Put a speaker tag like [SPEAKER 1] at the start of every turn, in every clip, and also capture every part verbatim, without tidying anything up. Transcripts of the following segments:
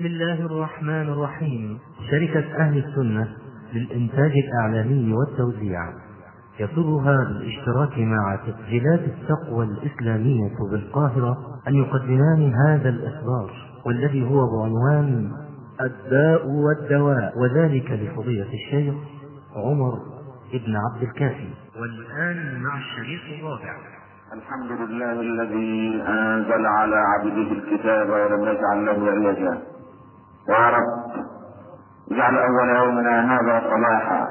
[SPEAKER 1] بسم الله الرحمن الرحيم. شركة أهل السنة للإنتاج الإعلامي والتوزيع يسرها بالاشتراك مع تسجيلات التقوى الإسلامية بالقاهرة أن يقدمان هذا الإصدار، والذي هو بعنوان الداء والدواء، وذلك لفضيلة الشيخ عمر ابن عبد الكافي. والآن مع الشريط الرابع.
[SPEAKER 2] الحمد لله الذي أنزل على عبده الكتاب ولم يجعل له عوجا. يا رب اجعل أول يومنا هذا صلاحا،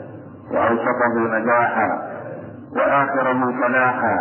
[SPEAKER 2] وأوسطه نجاحا، وآخره فلاحا.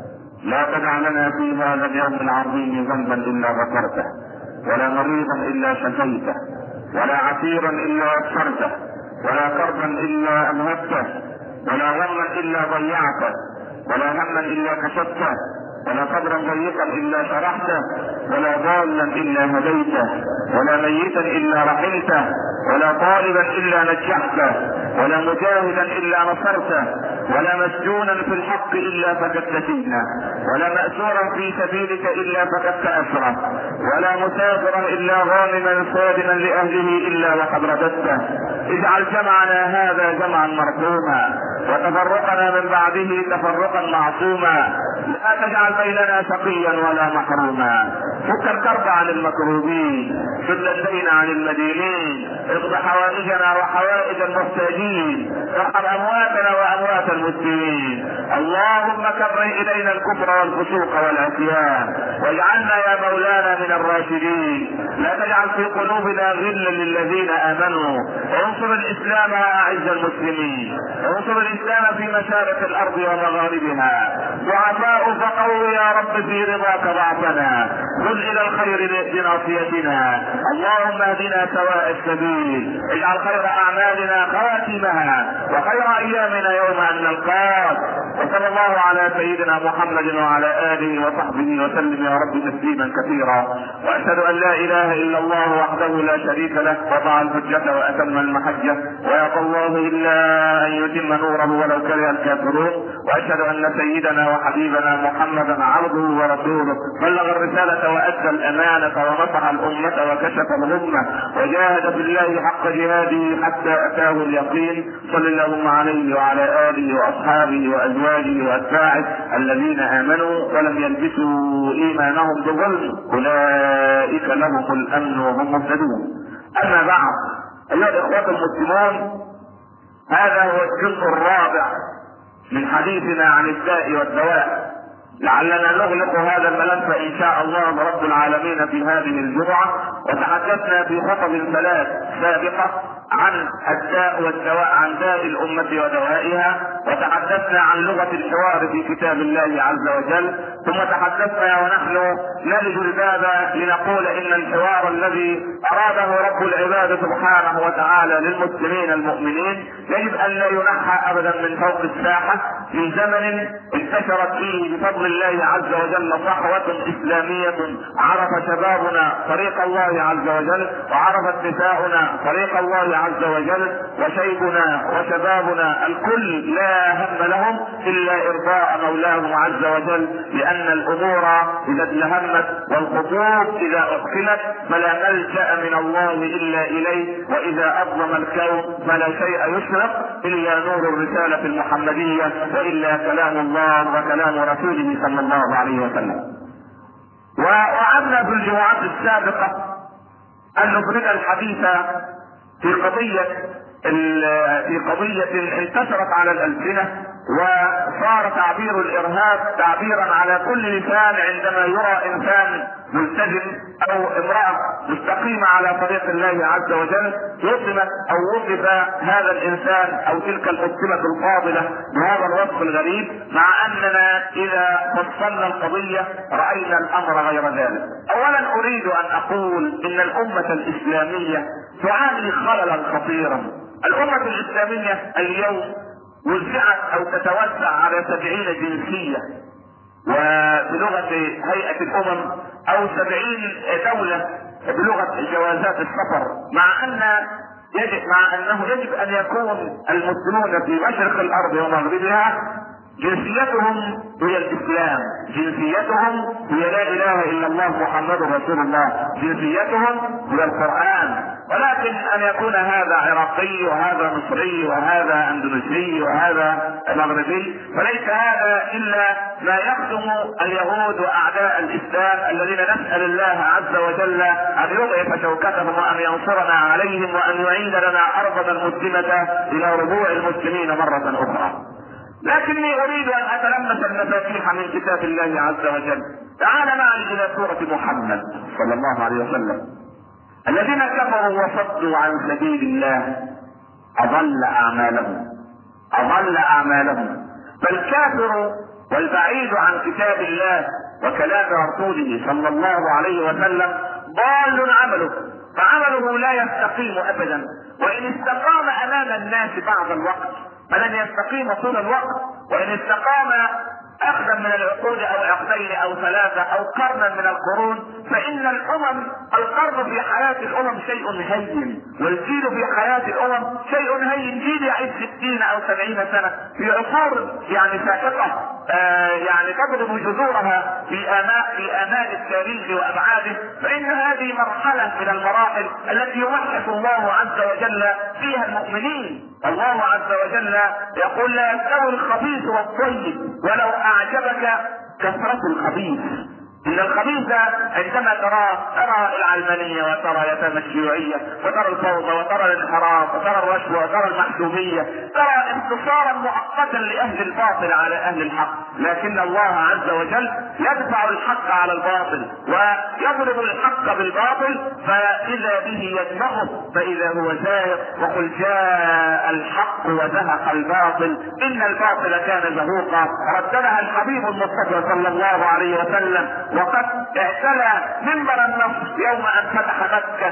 [SPEAKER 2] لا تدع لنا في هذا اليوم العظيم ذنبا إلا غفرته، ولا مريضا إلا شفيته، ولا عسيرا إلا يسرته، ولا كربا إلا أذهبته، ولا غما إلا ضيعته، ولا هما إلا كشفته، ولا قبرا ضيقا إلا شرحته، ولا ضالا إلا هديته، ولا ميتا إلا رحمته، ولا طالبا إلا نجحته، ولا مجاهدا إلا نصرته، ولا مسجونا في الحق إلا فكدت سجنه، ولا مأسورا في سبيلك إلا فكدت أسره، ولا مسافرا إلا غانما سادما لأهله إلا وقد رددته. اجعل جمعنا هذا جمعا مرحوما، وتفرقنا من بعده تفرقا معصوما. لا تجعل بيننا شقيا ولا محروما. فك الكرب عن المكروبين، سد الدين عن المدينين، اقض حوائجنا وحوائج المحتاجين، ارحم امواتنا واموات المسلمين. اللهم كره الينا الكفر والفسوق والعصيان، واجعلنا يا مولانا من الراشدين. لا تجعل في قلوبنا غلا للذين امنوا. انصر الاسلام واعز المسلمين، انصر الاسلام في مشارق الارض ومغاربها. ضعفاء فقوي يا رب في رضاك ضعفنا، خذ الى الخير بناصيتنا. اللهم اهدنا سواء السبيل، اجعل خير اعمالنا خواتمها، وخير ايامنا يوم ان نلقاك. وصلى الله على سيدنا محمد وعلى اله وصحبه وسلم يا رب تسليما كثيرا. واشهد ان لا اله الا الله وحده لا شريك له، وضع الحجه واتم المحجه، ويقى الله الا ان يتم نوره ولو كره الكافرون. واشهد ان سيدنا وحبيبنا محمدا عبده ورسوله، بلغ الرساله وادى الامانه ونصح الامه وكشف الغمه، وجاهد بالله حق جهاده حتى اتاه اليقين. صلى اللهم عليه وعلى اله واصحابه وازواجه واتباعه الذين امنوا ولم يلبسوا ايمانهم بظلم، اولئك لهم الامن وهم مهتدون. اما بعد، ايها الاخوه المسلمون، هذا هو الجزء الرابع من حديثنا عن الداء والدواء. لعلنا نغلق هذا الملف ان شاء الله رب العالمين في هذه الجمعة. وتحدثنا في خطب ثلاث سابقة عن الداء والدواء، عن داء الأمة ودوائها، وتحدثنا عن لغة الحوار في كتاب الله عز وجل، ثم تحدثنا ونحن نلج الباب لنقول إن الحوار الذي أراده رب العباد سبحانه وتعالى للمسلمين المؤمنين يجب أن لا ينحى أبدا من فوق الساحة في زمن انتشرت فيه بفضل الله عز وجل صحوة إسلامية عرف شبابنا طريق الله عز وجل، وعرفت نساؤنا طريق الله عز وجل، وشيبنا وشبابنا الكل لا هم لهم الا ارضاء مولاهم عز وجل، لان الامور اذا ازدهمت والخطوط اذا اقفلت فلا ملجأ من الله الا اليه، واذا اظلم الكون فلا شيء يشرق الا نور الرسالة المحمدية، والا كلام الله وكلام رسوله صلى الله عليه وسلم. ووعدنا في الجمعات السابقة ان نفرد الحديث في قضية في قضية انتشرت على الألسنة، وصار تعبير الإرهاب تعبيرا على كل لسان عندما يرى إنسان ملتزم أو امرأة مستقيمة على طريق الله عز وجل وصفت أو وصف هذا الإنسان أو تلك المسلمة الفاضلة بهذا الوصف الغريب، مع أننا إذا فصلنا القضية رأينا الأمر غير ذلك. أولا أريد أن أقول إن الأمة الإسلامية تعاني خللا خطيرا. الأمة الإسلامية اليوم وزعت أو تتوزع على سبعين جنسية، وبلغة هيئة الأمم أو سبعين دولة بلغة جوازات السفر، مع أن يجب مع أنه يجب أن يكون المسلمون في مشرق الأرض ومغربها جنسيتهم هي الاسلام، جنسيتهم هي لا اله الا الله محمد رسول الله، جنسيتهم هي القرآن. ولكن ان يكون هذا عراقي وهذا مصري وهذا اندونيسي وهذا مغربي فليس هذا الا ما يخدم اليهود واعداء الاسلام الذين نسأل الله عز وجل ان يضعف شوكتهم وان ينصرنا عليهم وان يعيد لنا ارضنا المسلمة الى ربوع المسلمين مرة اخرى. لكني اريد ان اتلمس المفاتيح من كتاب الله عز وجل. تعال معي الى سورة محمد صلى الله عليه وسلم. الذين كفروا وصدوا عن سبيل الله اضل اعمالهم، اضل اعمالهم. فالكافر والبعيد عن كتاب الله وكلام رسوله صلى الله عليه وسلم ضال عمله، فعمله لا يستقيم ابدا، وان استقام امام الناس بعض الوقت فلن يستقيم طول الوقت، وان استقام اخذا من العقود او عقدين او ثلاثة او قرنا من القرون فان الامم، القرن في حياة الامم شيء هين، والجيل في حياة الامم شيء هين. جيل يعيش ستين او سبعين سنة في عصور يعني ساقطة آه يعني تضرب جذورها في اماء في امال التاريخ وابعاده، فان هذه مرحلة من المراحل التي يمحص الله عز وجل فيها المؤمنين. الله عز وجل يقول لا يستوي الخبيث والطيب ولو اعجبك كثرة الخبيث. ان الخبيث عندما ترى ترى العلمانية وترى يتامى الشيوعية وترى الفوضى وترى الانحراف وترى الرشوة وترى المحسوبية، ترى انتصارا مؤقتا لاهل الباطل على اهل الحق، لكن الله عز وجل يدفع الحق على الباطل ويضرب الحق بالباطل فاذا به يدمغه فاذا هو زاهق. وقل جاء الحق وزهق الباطل ان الباطل كان زهوقا. رددها الحبيب المصطفى صلى الله عليه وسلم وقد اعتلى منبر النصر يوم ان فتح مكة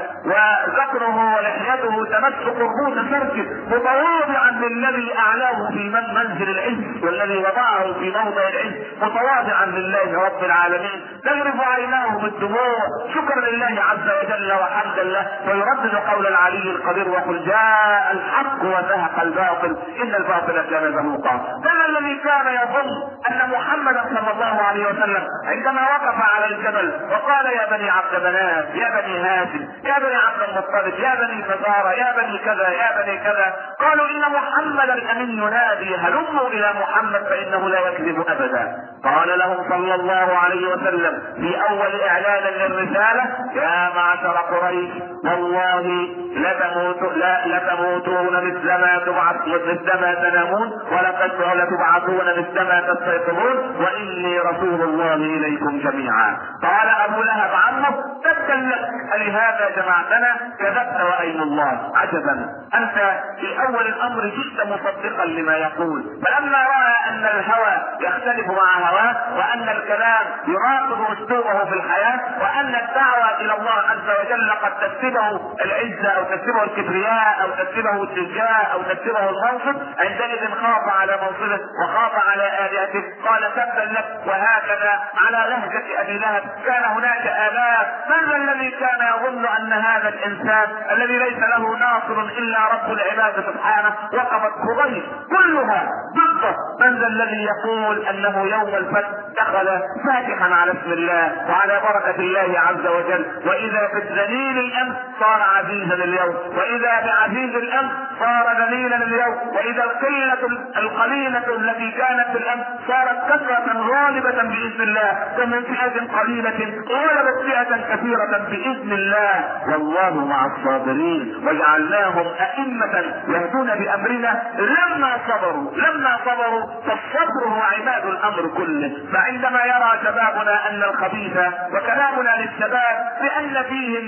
[SPEAKER 2] وذكره ولحيته تمس قربوس فرجه متواضعا للذي اعلاه في من منزل العز والذي وضعه في موضع العز، متواضعا لله رب العالمين، تغرف عيناه بالدموع شكرا لله عز وجل وحمدا له، ويردد قول العلي القدير وقل جاء الحق وزهق الباطل ان الباطل كان زهوقا. من الذي كان يظن ان محمدا صلى الله عليه وسلم عندما وقف على الجبل وقال يا بني عبد مناف يا بني هاشم يا بني عبد المطلب يا بني فزارة يا بني كذا يا بني كذا، قالوا ان محمدا الامين ينادي هلموا الى محمد فانه لا يكذب ابدا. قال لهم صلى الله عليه وسلم في اول اعلان للرسالة يا معشر قريش والله لتموت لا لتموتون مثل ما تبعث مثل ما تنامون ولقد لتبعثون مثل ما تستيقظون واني رسول الله اليكم جميعا. قال ابو لهب عمه تبا لك لهذا جمعتنا كذبت وايم الله. عجبا انت في اول الامر جئت مصدقا لما يقول، فلما راى ان الهوى يختلف مع هواه وان الكلام يراقب اسلوبه في الحياة وان الدعوة الى الله عز وجل قد تكسبه العزة او تكسبه الكبرياء او تكسبه التجاه او تكسبه المنصب، عندئذ خاف على منصبه وخاف على آلهته. قال تبا لك. وهكذا على لهجة ابي لهب كان هناك آلاف. من الذي كان يظن ان هذا الانسان الذي ليس له ناصر الا رب العباد سبحانه وقفت قريش كلها ضده؟ من ذا الذي يقول انه يوم الفتح دخل فاتحا على اسم الله وعلى بركة الله عز وجل، واذا بالذليل الامس صار عزيزا اليوم، واذا بعزيز الامس صار ذليلا اليوم، واذا القلة القليلة التي كانت في الامس صارت كثرة غالبة باذن الله، ومن فئة قليلة غلبت فئة كثيرة باذن الله والله مع الصابرين. وجعلناهم ائمة يهدون بامرنا لما صبروا لما صبروا فالصبر هو عماد الامر كله. فعندما يرى شبابنا ان الخبيث وكلامنا للشباب بان فيهم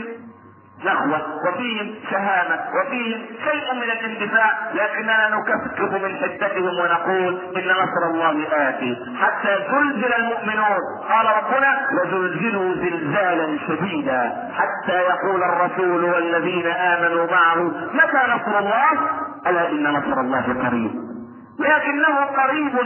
[SPEAKER 2] نخوة وفيهم شهامة وفيهم شيء من الاندفاع، لكننا نكفكف من حدتهم ونقول ان نصر الله آتي حتى زلزل المؤمنون. قال ربنا وزلزلوا زلزالا شديدا حتى يقول الرسول والذين امنوا معه متى نصر الله الا ان نصر الله قريب. لكنه قريب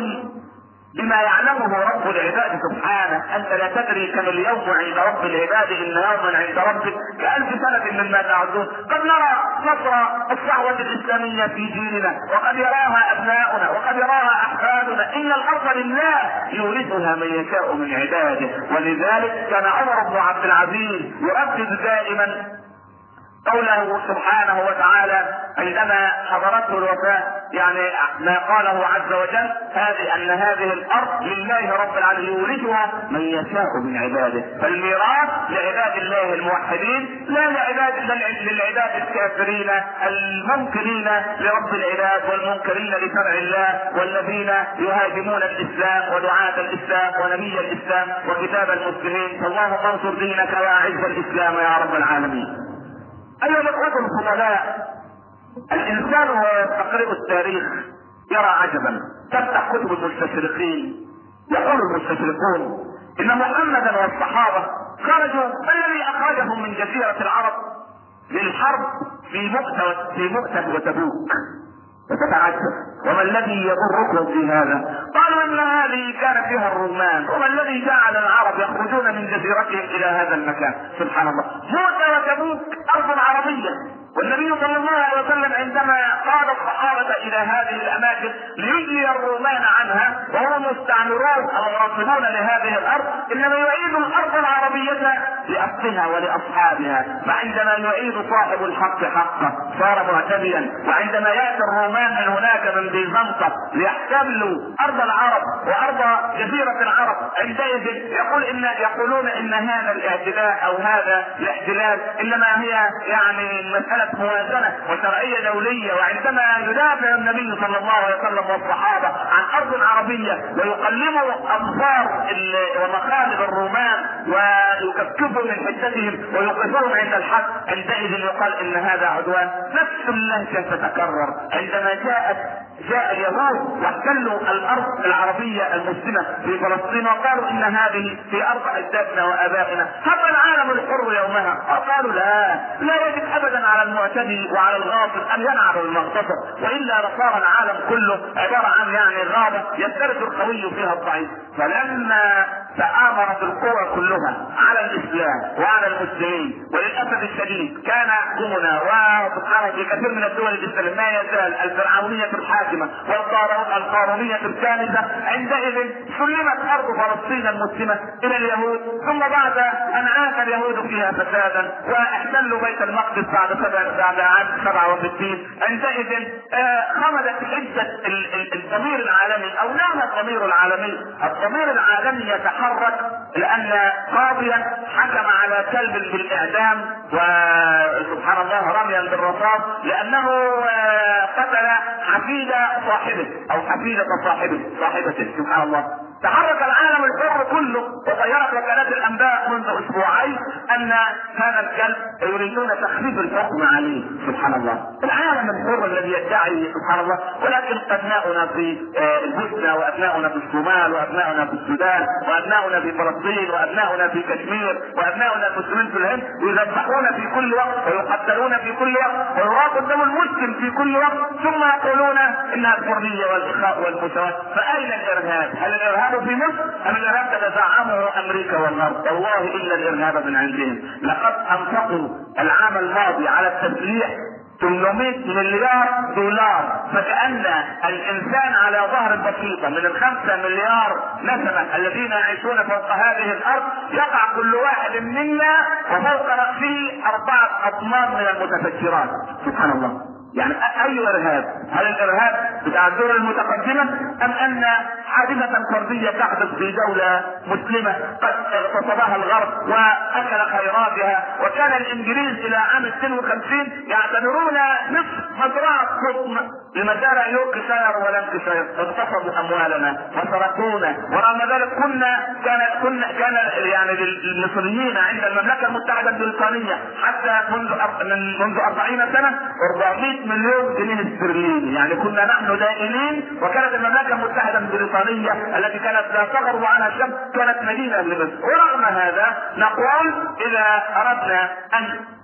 [SPEAKER 2] بما يعلمه رب العباد سبحانه. انت لا تدري كم اليوم عند رب العباد، ان يوما عند ربك كألف سنة مما تعدون. قد نرى نصر الصحوة الإسلامية في ديننا، وقد يراها أبناؤنا وقد يراها أحفادنا. إن الأرض لله يورثها من يشاء من عباده. ولذلك كان عمر بن عبد العزيز يردد دائما قوله سبحانه وتعالى عندما حضرته الوفاة، يعني ما قاله عز وجل هذه ان هذه الارض لله رب العالمين يورثها من يشاء من عباده. فالميراث لعباد الله الموحدين، لا لعباد للعباد الكافرين المنكرين لرب العباد والمنكرين لشرع الله، والذين يهاجمون الاسلام ودعاة الاسلام ونبي الاسلام وكتاب المسلمين. فاللهم انصر دينك واعز الاسلام يا رب العالمين. ايها الاخوة الفضلاء، الانسان وهو يستقرئ التاريخ يرى عجبا. تفتح كتب المستشرقين يقول المستشرقون ان محمدا والصحابة خرجوا، الذي اخرجهم من جزيرة العرب للحرب في مؤتة في مؤتة وتبوك. فتتعجب وما الذي يضركم في هذا؟ قالوا ان هذه كان فيها الرومان، وما الذي جعل العرب يخرجون من جزيرتهم الى هذا المكان؟ سبحان الله. مؤتة وتبوك ارض عربية، والنبي صلى الله عليه وسلم عندما قاد الصحابة الى هذه الاماكن ليجلي الرومان عنها وهم مستعمرون او راصدون لهذه الارض، انما يعيد الارض العربية لاصلها ولاصحابها. فعندما يعيد صاحب الحق حقه صار معتديا، وعندما ياتي الرومان من هناك من بيزنطة ليحتلوا ارض العرب وارض جزيرة العرب، عندئذ يقول ان يقولون ان هذا الاعتداء او هذا الاحتلال انما هي يعني مسألة موازنة وشرعية دولية. وعندما يدافع النبي صلى الله عليه وسلم والصحابة عن ارض عربية ويقلموا انصار ومخالب الرومان ويكفكفوا من حدتهم ويوقفوهم عند الحد، عندئذ يقال ان هذا عدوان. نفس اللهجة تتكرر عندما جاءت جاء اليهود واحتلوا الارض العربية المسلمة في فلسطين وقالوا ان هذه في ارض اجدادنا وابائنا. حتى العالم الحر يومها قالوا لا لا يجب ابدا على المعتدي وعلى الغاصب ان ينعم المغتصب، والا لصار العالم كله عبارة عن يعني غابة يفترس القوي فيها الضعيف. فلما تآمرت القوى كلها على الاسلام وعلى المسلمين، وللاسف الشديد كان حكمنا وسبحانه في كثير من الدول الاسلامية ما يزال الفرعونية الحاكمة والقارونية الكاملة، عندئذ سلمت ارض فلسطين المسلمة الى اليهود. ثم بعد ان عاش اليهود فيها فسادا واحتلوا بيت المقدس بعد بعد عام سبعة وستين، عندئذ خمدت حدة الضمير العالمي او نام الضمير العالمي. الضمير العالمي يتحرك لان قاضيا حكم على كلب بالاعدام وسبحان الله رميا بالرصاص لانه قتل حفيدة صاحبه او حفيدة صاحبه صاحبته. سبحان الله. تحرك العالم الحر كله وغيرت وكالات الانباء منذ اسبوعين ان هذا الكلب يريدون تخفيف الحكم عليه. سبحان الله. العالم الحر الذي يدعي سبحان الله، ولكن ابناؤنا في البوسنة وابناؤنا في الصومال وابناؤنا في السودان وابناؤنا في فلسطين وابناؤنا في كشمير وابناؤنا المسلمين في الهند يذبحون في كل وقت ويقتلون في كل وقت ويراق الدم المسلم في كل وقت، ثم يقولون انها الحرية والاخاء والمساواة. فاين الارهاب؟ هل الارهاب في مصر ام الارهاب تتزعمه امريكا والغرب؟ والله الا الارهاب من عندهم. لقد انفقوا العام الماضي على التسليح ثمانمائة مليار دولار، فكأن الانسان على ظهر بسيطة من الخمسة مليار نسمة الذين يعيشون فوق هذه الارض يقع كل واحد منا وفوق رأسه اربعة اطنان من المتفجرات. سبحان الله. يعني اي ارهاب؟ هل الارهاب بتاع الدول المتقدمة ام ان حادثة فردية تحدث في دولة مسلمة قد اغتصبها الغرب واكل خيراتها؟ وكان الانجليز الى عام اثنين وخمسين يعتبرون نصف مزرعة قطن لمزارع يوركشاير ولانكشاير، اغتصبوا اموالنا وسرقونا. ورغم ذلك كنا كان كنا كان يعني للمصريين عند المملكة المتحدة البريطانية حتى منذ من منذ أربعين سنة أربعمائة مليون جنيه استرليني، يعني كنا نحن دائمين. وكانت المملكة المتحدة البريطانية التي كانت لا تغرب عنها الشمس كانت مدينة لمصر. ورغم هذا نقول اذا اردنا ان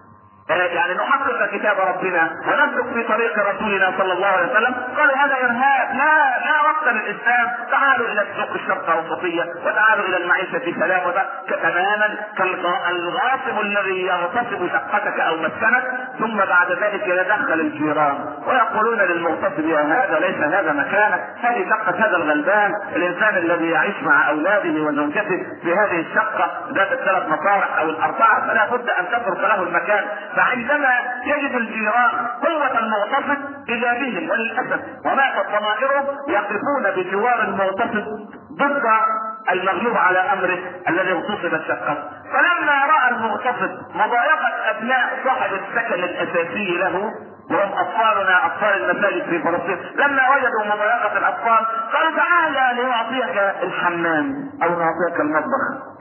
[SPEAKER 2] يعني نحقق كتاب ربنا ونسلك في طريق رسولنا صلى الله عليه وسلم، قالوا هذا ارهاب، لا لا وقت للاسلام، تعالوا الى السوق الشرق الاوسطيه وتعالوا الى المعيشه في سلام، تماما كالغاصب الذي يغتصب شقتك او مسكنك ثم بعد ذلك يتدخل الجيران ويقولون للمغتصب يا هذا ليس هذا مكانك، هذه شقه هذا الغلبان، الانسان الذي يعيش مع اولاده وزوجته في هذه الشقه ذات الثلاث مطارح او الاربعه فلا بد ان تترك له المكان. فعندما يجد الجيران قوة المغتصب إذا بهم وللأسف وماتت ضمائرهم يقفون بجوار المغتصب ضد المغلوب على أمره الذي اغتصب الشقة. فلما رأى المغتصب مضايقة أبناء صاحب السكن الأساسي له وهم أطفالنا أطفال المساجد في فلسطين، لما وجدوا مضايقة الأطفال قالوا تعالى لنعطيك الحمام أو نعطيك المطبخ،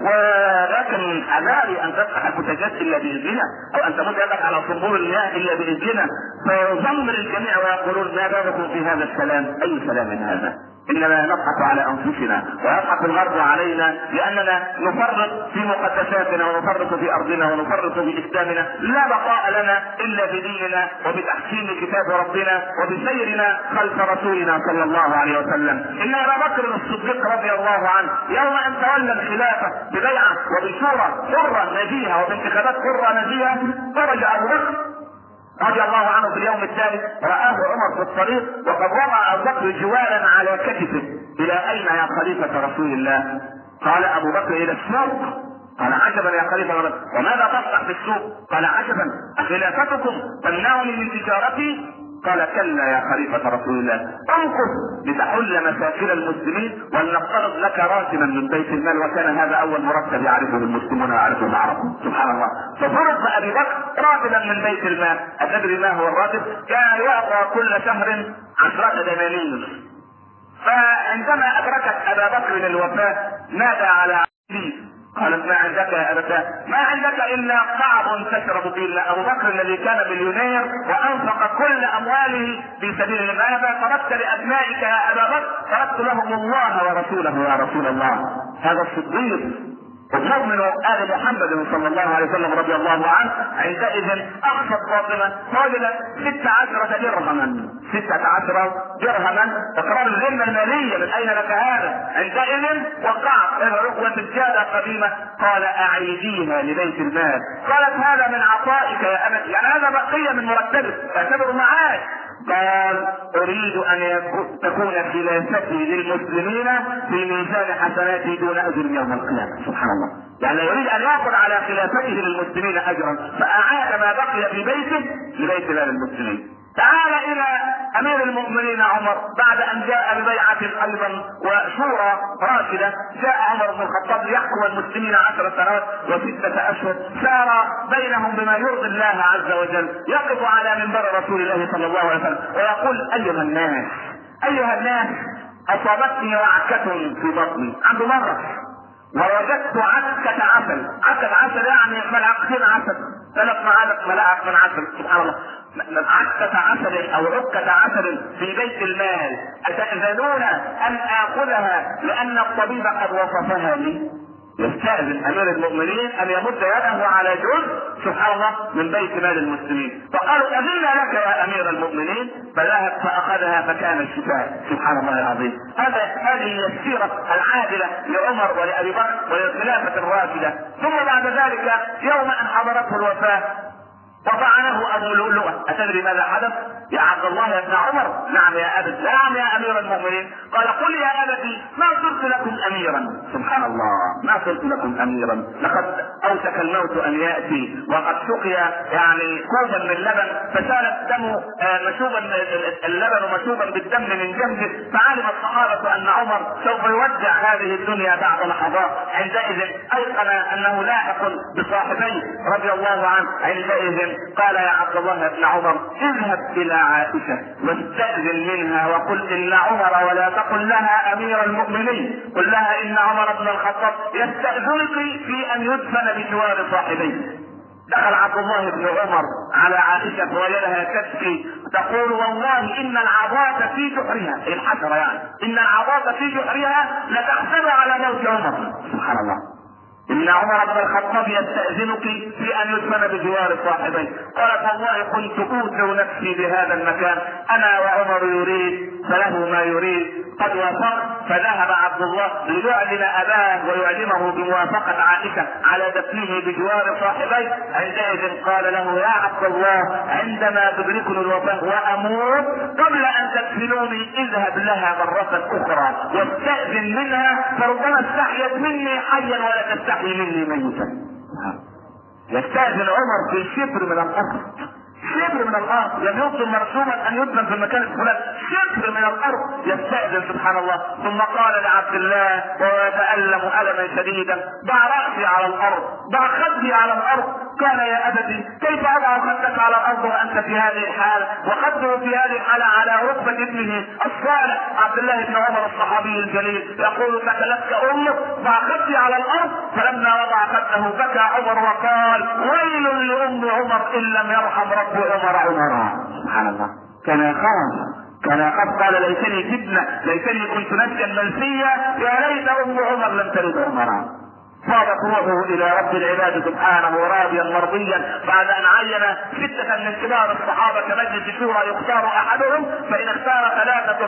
[SPEAKER 2] ولكن حذاري أن تفتح البوتاجاز إلا بإذننا أو أن تمد يدك على صنبور المياه إلا بإذننا، فيضمر الجميع ويقولون ما بالكم في هذا السلام؟ أي سلام هذا؟ اننا نضحك على انفسنا ويضحك الغرب علينا لاننا نفرط في مقدساتنا ونفرط في ارضنا ونفرط في اسلامنا، لا بقاء لنا الا بديننا وبتحكيم كتاب ربنا وبسيرنا خلف رسولنا صلى الله عليه وسلم. ان ابا بكر الصديق رضي الله عنه يوم ان تولى الخلافه ببيعه وبشورى حره نزيهه وبانتخابات حره نزيهه خرج ابو بكر رضي الله عنه في اليوم الثالث، رآه عمر في الطريق وقد وضع ابو بكر جوالا على كتفه. الى اين يا خليفة رسول الله؟ قال ابو بكر الى السوق. قال عجبا يا خليفة رسول الله، وماذا تصنع في السوق؟ قال عجبا خلافتكم تمنعني من تجارتي؟ قال كلا يا خليفة رسول الله، امكث لتحل مساكن المسلمين ولنفترض لك راتبا من بيت المال، وكان هذا اول مرتب يعرفه المسلمون ويعرفه العرب. سبحان الله. ففرض ابي بكر راتبا من بيت المال. اتدري ما هو الراتب؟ كان يعطى كل شهر عشرة دنانير. فعندما ادركت ابا بكر الوفاة نادى على عبده قالت ما عندك يا أبتاه؟ ما عندك إلا قعب تشرب به. أبو بكر الذي كان مليونير وأنفق كل أمواله في سبيل الله، ماذا تركت لأبنائك يا أبا بكر؟ تركت لهم الله ورسوله يا رسول الله. هذا الصديق المؤمن آل محمد صلى الله عليه وسلم رضي الله عنه عندئذ أخذت فاطمة فوجدت ستة عشرة درهما ستة عشرة درهما تقرار الذمة المالية، من أين لك هذا؟ عندئذ وقعت العقوة الجادة قديمة. قال أعيديها لبيت المال. قالت هذا من عطائك يا أبت، يعني هذا بقية من مرتبك اعتبره معاك. قال أريد أن تكون خلافتي للمسلمين في ميزان حسناتي دون أجر يوم القيامة. سبحان الله. يعني يريد أن يأخذ على خلافته للمسلمين أجرا، فأعاد ما بقي في بيته لبيت مال المسلمين. تعال الى امير المؤمنين عمر بعد ان جاء ببيعة ايضا وشورى راشدة. جاء عمر بن الخطاب ليحكم المسلمين عشر سنوات وستة اشهر، سار بينهم بما يرضي الله عز وجل، يقف على منبر رسول الله صلى الله عليه وسلم ويقول ايها الناس ايها الناس اصابتني وعكة في بطني، عنده مرض، ووجدت عكة عسل. عكة عسل يعني ملعقتين عسل، ثلاث معالق ملعق من عسل. سبحان الله. عكة عسل او عكة عسل في بيت المال، اتأذنون ان اخذها لان الطبيب قد وصفها لي؟ يستأذن امير المؤمنين ان يمد يده على جزء سبحان الله من بيت مال المسلمين. فقالوا اذنا لك يا امير المؤمنين، فذهب فاخذها فكان الشفاء. سبحان الله العظيم. هذا هذه السيرة العادلة لعمر ولابي بكر وللخلافة الراشدة. ثم بعد ذلك يوم ان حضرته الوفاة وطعنه ابو لؤلؤة. اتدري ماذا حدث يا عبد الله يا ابن عمر؟ نعم يا ابت. نعم يا امير المؤمنين. قال قل يا ابتي ما صرت لكم اميرا. سبحان الله. ما صرت لكم اميرا، لقد اوشك الموت ان ياتي وقد سقي يعني كوبا من لبن فسال الدم مشوبا، اللبن مشوبا بالدم من جنبه، فعلم الصحابه ان عمر سوف يودع هذه الدنيا بعد لحظات. عندئذ ايقن انه لاحق بصاحبيه رضي الله عنه. عندئذ قال يا عبد الله بن عمر اذهب الى عائشة واستأذن منها وقل ان عمر، ولا تقل لها امير المؤمنين، قل لها ان عمر بن الخطاب يستأذنك في ان يدفن بجوار صاحبيه. دخل عبد الله بن عمر على عائشة فوجدها تبكي تقول والله ان العضاة في جحرها، الحشرة يعني، ان العضاة في جحرها لتحسب على موت عمر. سبحان الله. إن عمر بن الخطاب يستأذنك في أن يدفن بجوار صاحبيه. قالت والله كنت أوثر نفسي بهذا المكان، أنا وعمر يريد فله ما يريد. قد وافق، فذهب عبد الله ليعلن أباه ويعلمه بموافقة عائشة على دفنه بجوار صاحبيه. عندئذ قال له يا عبد الله عندما تدركني الوفاة وأموت قبل أن تدفنوني اذهب لها مرة أخرى واستأذن منها، فربما استحيت مني حيا ولا تستحي مني ميتا. يستأذن عمر في شبر من الأرض، شبر من الارض، لم يكن مرسوما ان يدفن في المكان الفلاني، شبر من الارض يستأذن سبحان الله. ثم قال لعبد الله وهو يتألم ألما شديدا ضع رأسي على الارض، ضع خدي على الارض. قال يا ابتي كيف اضع خدك على الارض وانت في هذه الحالة؟ وخده في هذه الحالة على ركبة ابنه الصالح عبد الله بن عمر الصحابي الجليل يقول تكلتك امك ضع خدي على الارض. فلما وضع خده بكى عمر وقال ويل لام عمر ان لم يرحم رب عمر عمر. سبحان الله، كان يخاف، كان يخاف. قال ليتني جبنة، ليتني كنت نفسا منسيا، يا ليت ام عمر لم تلد عمرا. فاضت روحه الى رب العباد سبحانه راضيا مرضيا بعد ان عين ستة من كبار الصحابة كمجلس شورى يختار احدهم، فان اختار ثلاثة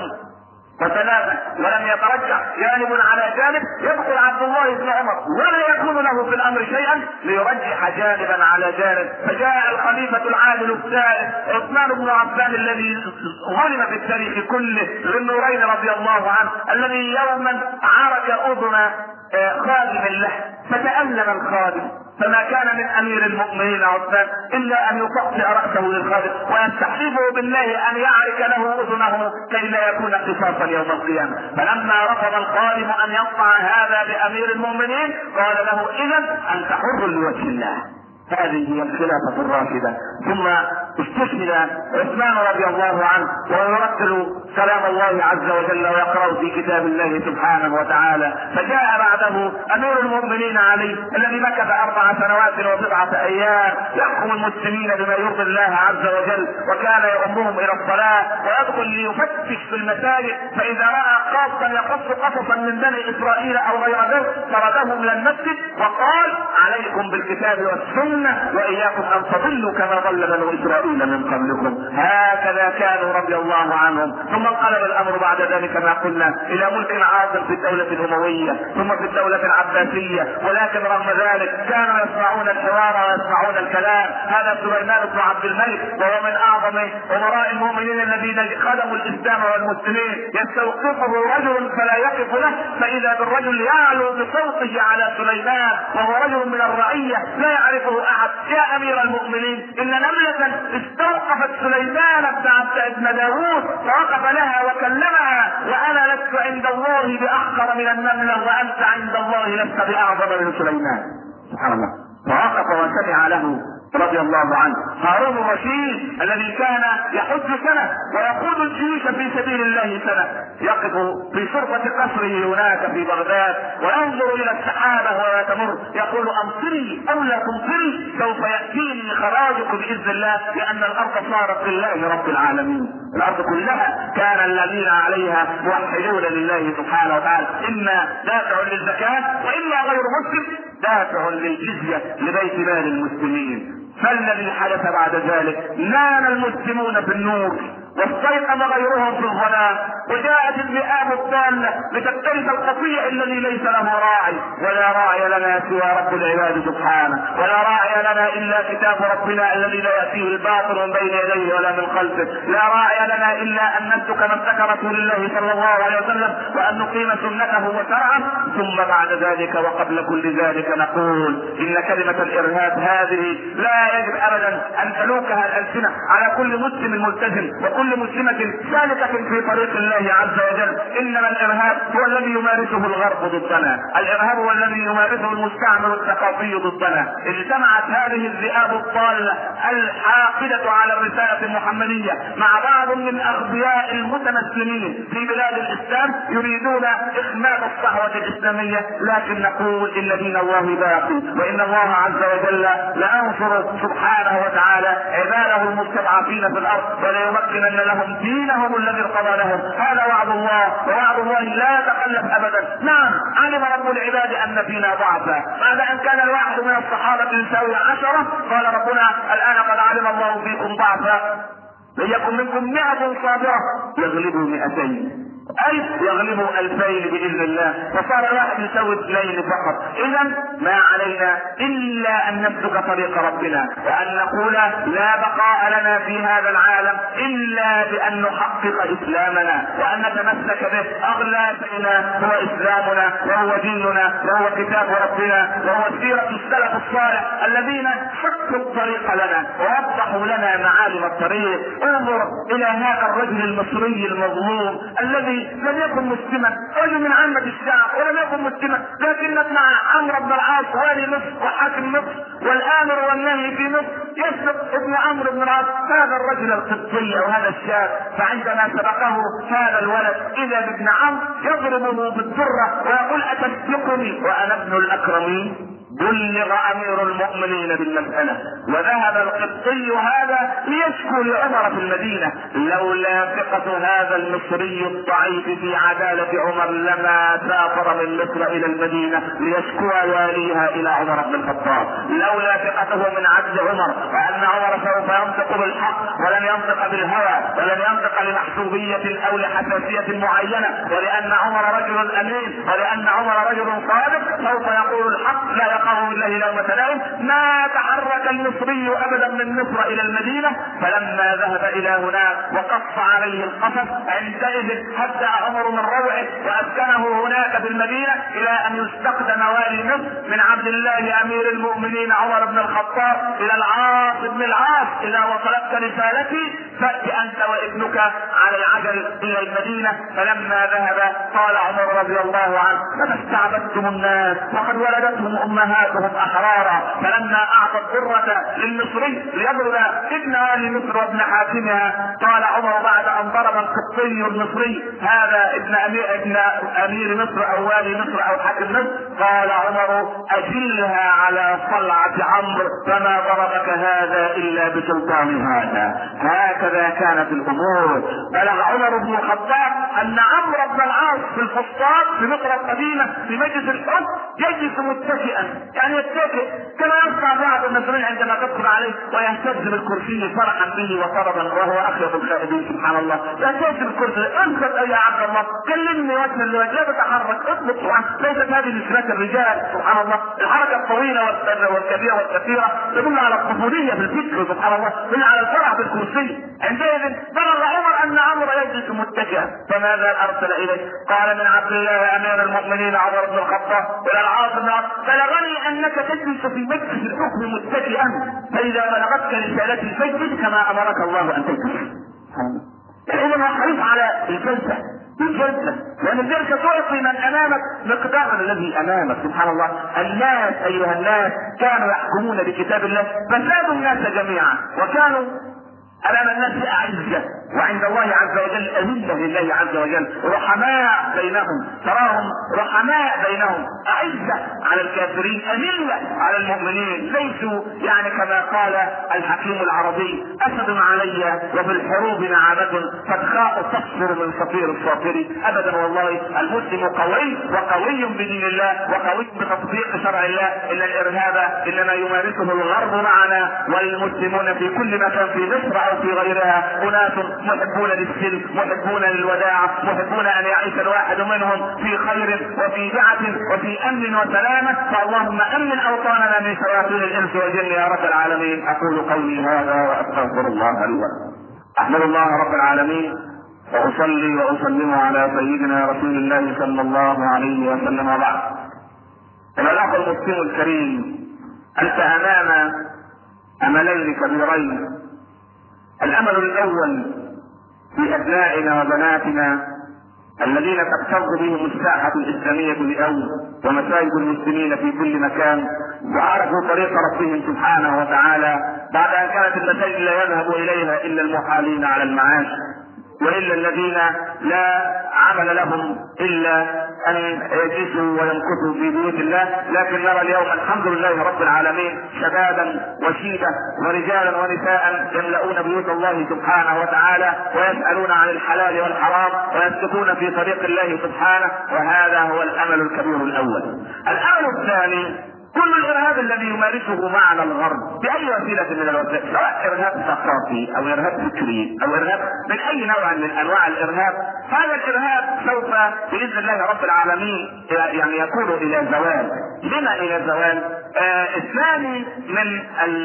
[SPEAKER 2] وثلاثة ولم يترجح جانب على جانب يدخل عبد الله بن عمر ولا يكون له في الامر شيئا ليرجح جانبا على جانب. فجاء الخليفة العادل الثالث عثمان بن عفان الذي ظلم في التاريخ كله ذو النورين رضي الله عنه، الذي يوما عرج اذن خادم له فتألم الخادم، فما كان من امير المؤمنين عثمان الا ان يطأطئ رأسه للخادم ويستحلفه بالله ان يعرك له اذنه كي لا يكون قصاصا يوم القيامة. فلما رفض الخادم ان يقطع هذا بامير المؤمنين قال له اذا انت حر لوجه الله. هذه هي الخلافة الراشدة. ثم استشهد عثمان رضي الله عنه وهو يرتل كلام الله عز وجل ويقرأ في كتاب الله سبحانه وتعالى. فجاء بعده امير المؤمنين علي الذي مكث اربع سنوات وبضعة ايام يحكم المسلمين بما يرضي الله عز وجل، وكان يؤمهم الى الصلاة ويدخل ليفتش في المساجد، فاذا راى قاصا يقص قصصا من بني اسرائيل او غير ذلك طردهم الى المسجد وقال عليكم بالكتاب والسنة واياكم ان تضلوا كما ضل بنو اسرائيل من قبلكم. هكذا كانوا رضي الله عنهم. ثم انقلب الامر بعد ذلك ما قلنا الى ملك عاصم في الدولة الاموية ثم في الدولة العباسية، ولكن رغم ذلك كانوا يسمعون الحوار ويسمعون الكلام. هذا سليمان بن عبد الملك وهو من اعظم امراء المؤمنين الذين خدموا الاسلام والمسلمين، يستوقفه رجل فلا يقف له، فاذا بالرجل يعلو بصوته على سليمان وهو رجل من الرعية لا يعرفه احد. يا امير المؤمنين ان نملة استوقفت سليمان بن عبد ابن داوود فوقف لها وكلمها وانا لست عند الله باحقر من النملة وانت عند الله لست باعظم من سليمان. سبحان الله. فوقف وسمع له رضي الله عنه. هارون الرشيد الذي كان يحج سنة ويقود الجيوش في سبيل الله سنة يقف في شرفة قصره هناك في بغداد وينظر الى السحابة ولا تمر يقول امطري او لا تمطري سوف يأتيني خراجك باذن الله، لان الارض صارت لله رب العالمين. الارض كلها كان الذين عليها موحدون لله سبحانه وتعالى، اما دافع للزكاة واما غير مسلم دافع للجزية لبيت مال المسلمين. فالذي حدث بعد ذلك نام المسلمون في النور واستيقظ غيرهم في الظلام، وجاءت الذئاب الضالة لتقترف القطيع الذي ليس له راعي، ولا راعي لنا سوى رب العباد سبحانه، ولا راعي لنا الا كتاب ربنا الذي لا ياتيه الباطل من بين يديه ولا من خلفه، لا راعي لنا الا ان نسلك مسلك رسول الله صلى الله عليه وسلم وان نقيم سنته وشرعه. ثم بعد ذلك وقبل كل ذلك نقول ان كلمة الارهاب هذه لا يجب ابدا ان تلوكها الالسنة على كل مسلم ملتزم وكل مسلمة سالكة في طريق الله عز وجل. انما الارهاب هو الذي يمارسه الغرب ضدنا، الارهاب هو الذي يمارسه المستعمر الثقافي ضدنا. اجتمعت هذه الذئاب الضالة الحاقدة على الرسالة الحياة المحمدية مع بعض من اغبياء المتمسلمين في بلاد الاسلام يريدون اخماد الصحوة الاسلامية، لكن نقول ان دين الله باقي، وان الله عز وجل لينصر سبحانه وتعالى عباده المستضعفين في الارض وليمكنن لهم دينهم الذي ارتضى لهم. هذا وعد الله، ووعد الله لا يتخلف ابدا. نعم علم رب العباد ان فينا ضعفا، بعد ان كان الواحد من الصحابة يساوي عشرة قال ربنا الان قد علم الله فيكم ضعفا ليكن منكم مئة صابرة يغلبوا مئتين، أي يغلبوا ألفين بإذن الله، فصار الواحد يسوي اثنين فقط. إذا ما علينا إلا أن نسلك طريق ربنا، وأن نقول لا بقاء لنا في هذا العالم إلا بأن نحقق إسلامنا وأن نتمسك به. أغلى شيئنا هو إسلامنا وهو ديننا وهو كتاب ربنا وهو سيرة السلف الصالح الذين شقوا الطريق لنا ووضحوا لنا معالم الطريق. انظر إلى هذا الرجل المصري المظلوم الذي لم يكن مسلما، رجل من عامة الشعب ولم يكن مسلما، لكن ابن عمرو بن العاص والي مصر وحاكم مصر والآمر والنهي في مصر يسبق ابن عمرو بن العاص هذا الرجل القبطي او هذا الشاب. فعندما سبقه هذا الولد اذا بابن عمرو يضربه بالذرة ويقول اتسبقني وانا ابن الاكرمين. بلغ امير المؤمنين بالمسألة وذهب القبطي هذا ليشكو لعمر في المدينة. لولا ثقة هذا المصري الضعيف في عدالة عمر لما سافر من مصر الى المدينة ليشكو واليها الى عمر بن الخطاب. لولا ثقته من عدل عمر وان عمر سوف ينطق بالحق ولن ينطق بالهوى ولن ينطق لمحسوبية او لحساسية معينة، ولان عمر رجل امين ولان عمر رجل صادق سوف يقول الحق لا يقول الله لومة لائم، ما تحرك المصري ابدا من مصر الى المدينة. فلما ذهب الى هناك وقص عليه القصص عندئذ هدأ عمر من روعه واسكنه هناك في المدينة الى ان يستخدم والي مصر من عبد الله امير المؤمنين عمر بن الخطاب الى العاص بن العاص اذا وصلتك رسالتي فأت انت وابنك على العجل الى المدينة. فلما ذهب قال عمر رضي الله عنه لما استعبدتم الناس وقد ولدتهم امهاتهم احرارا. فلما اعطى الضرة للمصري ليضرب ابن والي مصر وابن حاكمها قال عمر بعد ان ضرب القبطي المصري هذا ابن امير ابن امير مصر او والي مصر او حاكم مصر قال عمر اجلها على صلعة عمرو فما ضربك هذا الا بسلطان هذا. هكذا كانت الامور. بلغ عمر بن الخطاب ان عمرو بن العاص في الفسطاط في مصر القديمة في مجلس الحكم يجلس متكئا، يعني يتكئ كما يصنع بعض المصريين عندما تدخل عليه ويهتز بالكرسي فرحا به وطربا وهو اخيط الخائبين. سبحان الله، يهتز بالكرسي. انصت يا عبد الله كلمني وجها لوجه لا تتحرك اطلق عنه. ليست هذه نسبات الرجال. سبحان الله، الحركة الطويلة والكبيرة والكثيرة تدل على الطفولية في الفكر. سبحان الله، تدل على الفرح بالكرسي. عندئذ بلغ عمر ان عمرو يجلس متكئا فماذا ارسل اليه؟ قال من عبد الله امير المؤمنين عمر بن الخطاب الى العاص بن العاص بلغني انك تجلس في مجلس الحكم متكئا فاذا بلغتك رسالتي فاجلس كما امرك الله ان تجلس. اذا هو حريص على الجلسة الجلسة لان الجلسة تعطي من امامك مقدار الذي امامك. سبحان الله، الناس ايها الناس كانوا يحكمون بكتاب الله فسادوا الناس جميعا وكانوا امام الناس اعزة وعند الله عز وجل اذلة لله عز وجل رحماء بينهم، تراهم رحماء بينهم اعزة على الكافرين اذلة على المؤمنين. ليسوا يعني كما قال الحكيم العربي اسد علي وفي الحروب نعامة فدخاء تصفر من صفير الصافر. ابدا والله المسلم قوي وقوي بدين الله وقوي بتطبيق شرع الله. ان الارهاب انما يمارسه الغرب معنا والمسلمون في كل مكان في مصر او في غيرها اناس محبون للسلم محبون للوداع محبون ان يعيش الواحد منهم في خير وفي دعة وفي امن وسلامة. فاللهم امن اوطاننا من شياطين الانس والجن يا رب العالمين. اقول قولي هذا واستغفر الله لي ولكم. احمد الله رب العالمين واصلي واسلم على سيدنا رسول الله صلى الله عليه وسلم وبعد. ايها الاخ المسلم الكريم، انت امام املين كبيرين. الامل الاول في ابنائنا وبناتنا الذين تكتظ بهم الساحة الإسلامية اليوم ومساجد المسلمين في كل مكان، وعرفوا طريق ربهم سبحانه وتعالى بعد أن كانت المساجد لا يذهب إليها إلا المحالين على المعاش، وإلا الذين لا عمل لهم إلا أن يجلسوا ويمكثوا في بيوت الله. لكن نرى اليوم الحمد لله رب العالمين شبابا وشيبة ورجالا ونساء يملؤون بيوت الله سبحانه وتعالى ويسألون عن الحلال والحرام ويسلكون في طريق الله سبحانه، وهذا هو الأمل الكبير الأول. الأمل الثاني كل الارهاب الذي يمارسه معنا الغرب باي وسيله من الوسائل، سواء ارهاب ثقافي او ارهاب فكري او ارهاب من اي نوع من انواع الارهاب، هذا الارهاب سوف باذن الله رب العالمين يعني يكون الى زوال. لما الى زوال؟ آه الثاني من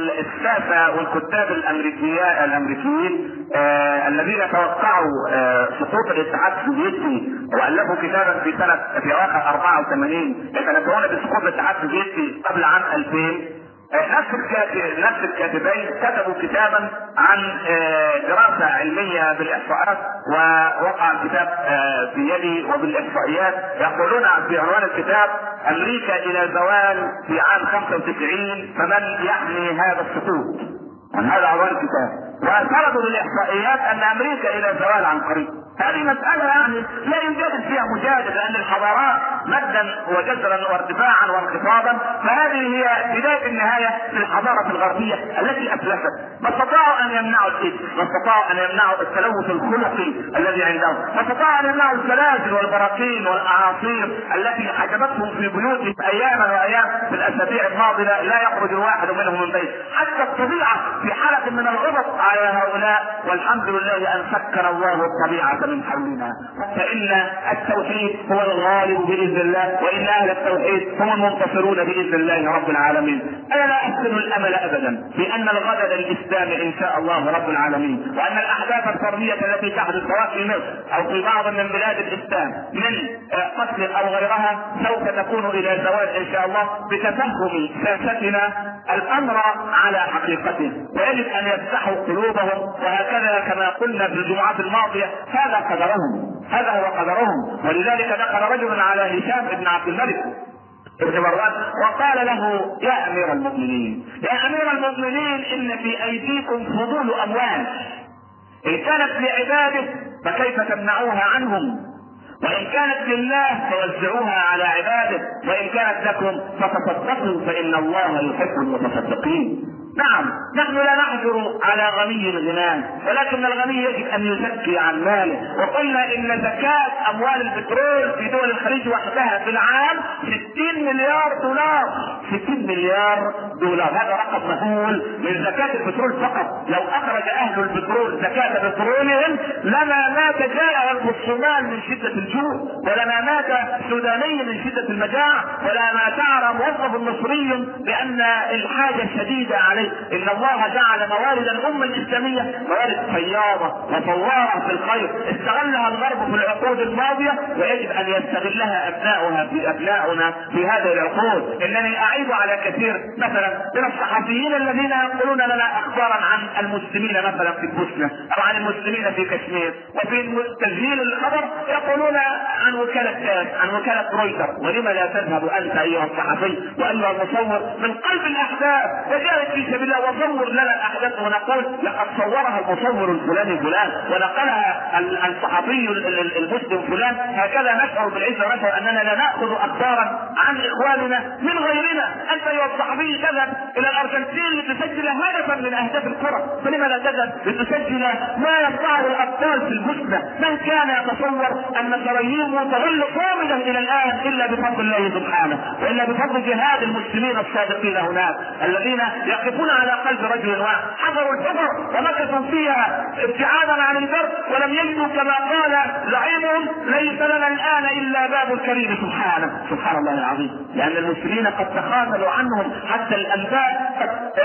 [SPEAKER 2] الساسه والكتاب الامريكيين الامريكيين آه الذين توقعوا آه سقوط الاتحاد السوفيتي والفوا كتابا في سنه في اواخر أربعة وثمانين يتنبؤون بسقوط الاتحاد السوفيتي قبل عام ألفين. نفس الكاتب نفس الكاتبين كتبوا كتابا عن دراسه علميه بالاحصاءات، ووقع الكتاب في يدي وبالاحصائيات. يقولون في عنوان الكتاب: امريكا الى زوال في عام خمسة وتسعين، فمن يحمي هذا السقوط؟ هذا عنوان الكتاب، وفرضوا بالاحصائيات ان امريكا الى زوال عن قريب. هذه مسألة يعني لا يوجد فيها مجادل، لأن الحضارات مدا وجذرا وارتفاعا وانخفاضا، فهذه هي بداية النهاية للحضارة الغربية التي أفلست. ما استطاعوا أن يمنعوا الإثم، ما استطاعوا أن يمنعوا التلوث الخلقي الذي عندهم، ما استطاعوا أن يمنعوا الزلازل والبراكين والأعاصير التي حجبتهم في بيوتهم أياما وأيام في الأسابيع الماضية، لا يخرج الواحد منهم من بيت. حتى الطبيعة في حالة من الغضب على هؤلاء، والحمد لله أن سكن الله الطبيعة من حولنا. فإن التوحيد هو الغالب بإذن الله، وإن أهل التوحيد هم المنتصرون بإذن الله رب العالمين. أنا لا أحسن الأمل أبدا بأن الغد للإسلام إن شاء الله رب العالمين، وأن الأحداث الفردية التي تحدث سواء في مصر أو في بعض من بلاد الإسلام من قتل أو غيرها سوف تكون إلى زوال إن شاء الله بتفهم سياستنا الأمر على حقيقته، ويجب أن يفتحوا قلوبهم. وهكذا كما قلنا في الجمعات الماضية، هذا قدرهم، هذا هو قدرهم. ولذلك دخل رجل على هشام بن عبد الملك ابن مروان وقال له: يا امير المؤمنين، يا امير المؤمنين، ان في ايديكم فضول اموال، ان كانت لعباده فكيف تمنعوها عنهم؟ وان كانت لله فوزعوها على عباده، وان كانت لكم فتصدقوا فان الله يحب المتصدقين. نعم، نحن لا نحجر على غني الغنى، ولكن الغني يجب ان يزكي عن ماله. وقلنا ان زكاة اموال البترول في دول الخليج وحدها في العام ستين مليار دولار، ستين مليار دولار، هذا رقم مهول من زكاة البترول فقط. لو اخرج اهل البترول زكاة بترولهم لما مات جائع في الصومال من شدة الجوع، ولما مات سوداني من شدة المجاعة، ولما شعر موظف مصري بان الحاجة شديدة عليه. ان الله جعل موارد الامه الاسلاميه موارد فياضه وفواره في الخير، استغلها الغرب في العقود الماضيه، ويجب ان يستغلها ابناؤها في ابناؤنا في هذه العقود. انني اعيب على كثير مثلا من الصحفيين الذين يقولون لنا اخبارا عن المسلمين مثلا في بوسنه او عن المسلمين في كشمير، وفي تسجيل الخبر يقولون عن وكاله كاس، عن وكاله رويتر. ولما لا تذهب انت ايها الصحفي وايها المصور من قلب الاحداث وجاءت في سبيل الله وصور لنا الاحداث، ونقول لقد صورها المصور الفلاني فلان ونقلها الصحفي المسلم فلان. هكذا نشعر بالعزه ونشعر اننا لا ناخذ اخبارا عن اخواننا من غيرنا. انت ايها الصحفي تذهب الى الارجنتين لتسجل هدفا من اهداف الكره، فلما لا تذهب لتسجل ما يصنعه الابطال في البوسنه؟ من كان يتصور ان سراييفو تظل صامده الى الان الا بفضل الله سبحانه، والا بفضل جهاد المسلمين الصادقين هناك الذين يقفون على قلب رجل واحد، حفروا الحفر ومكثوا فيها ابتعادا عن البر، ولم يجدوا كما قال زعيمهم: ليس لنا الان الا باب الكريم سبحانه. سبحان الله العظيم، لان المسلمين قد تخاذلوا عنهم، حتى الانباء قد يعني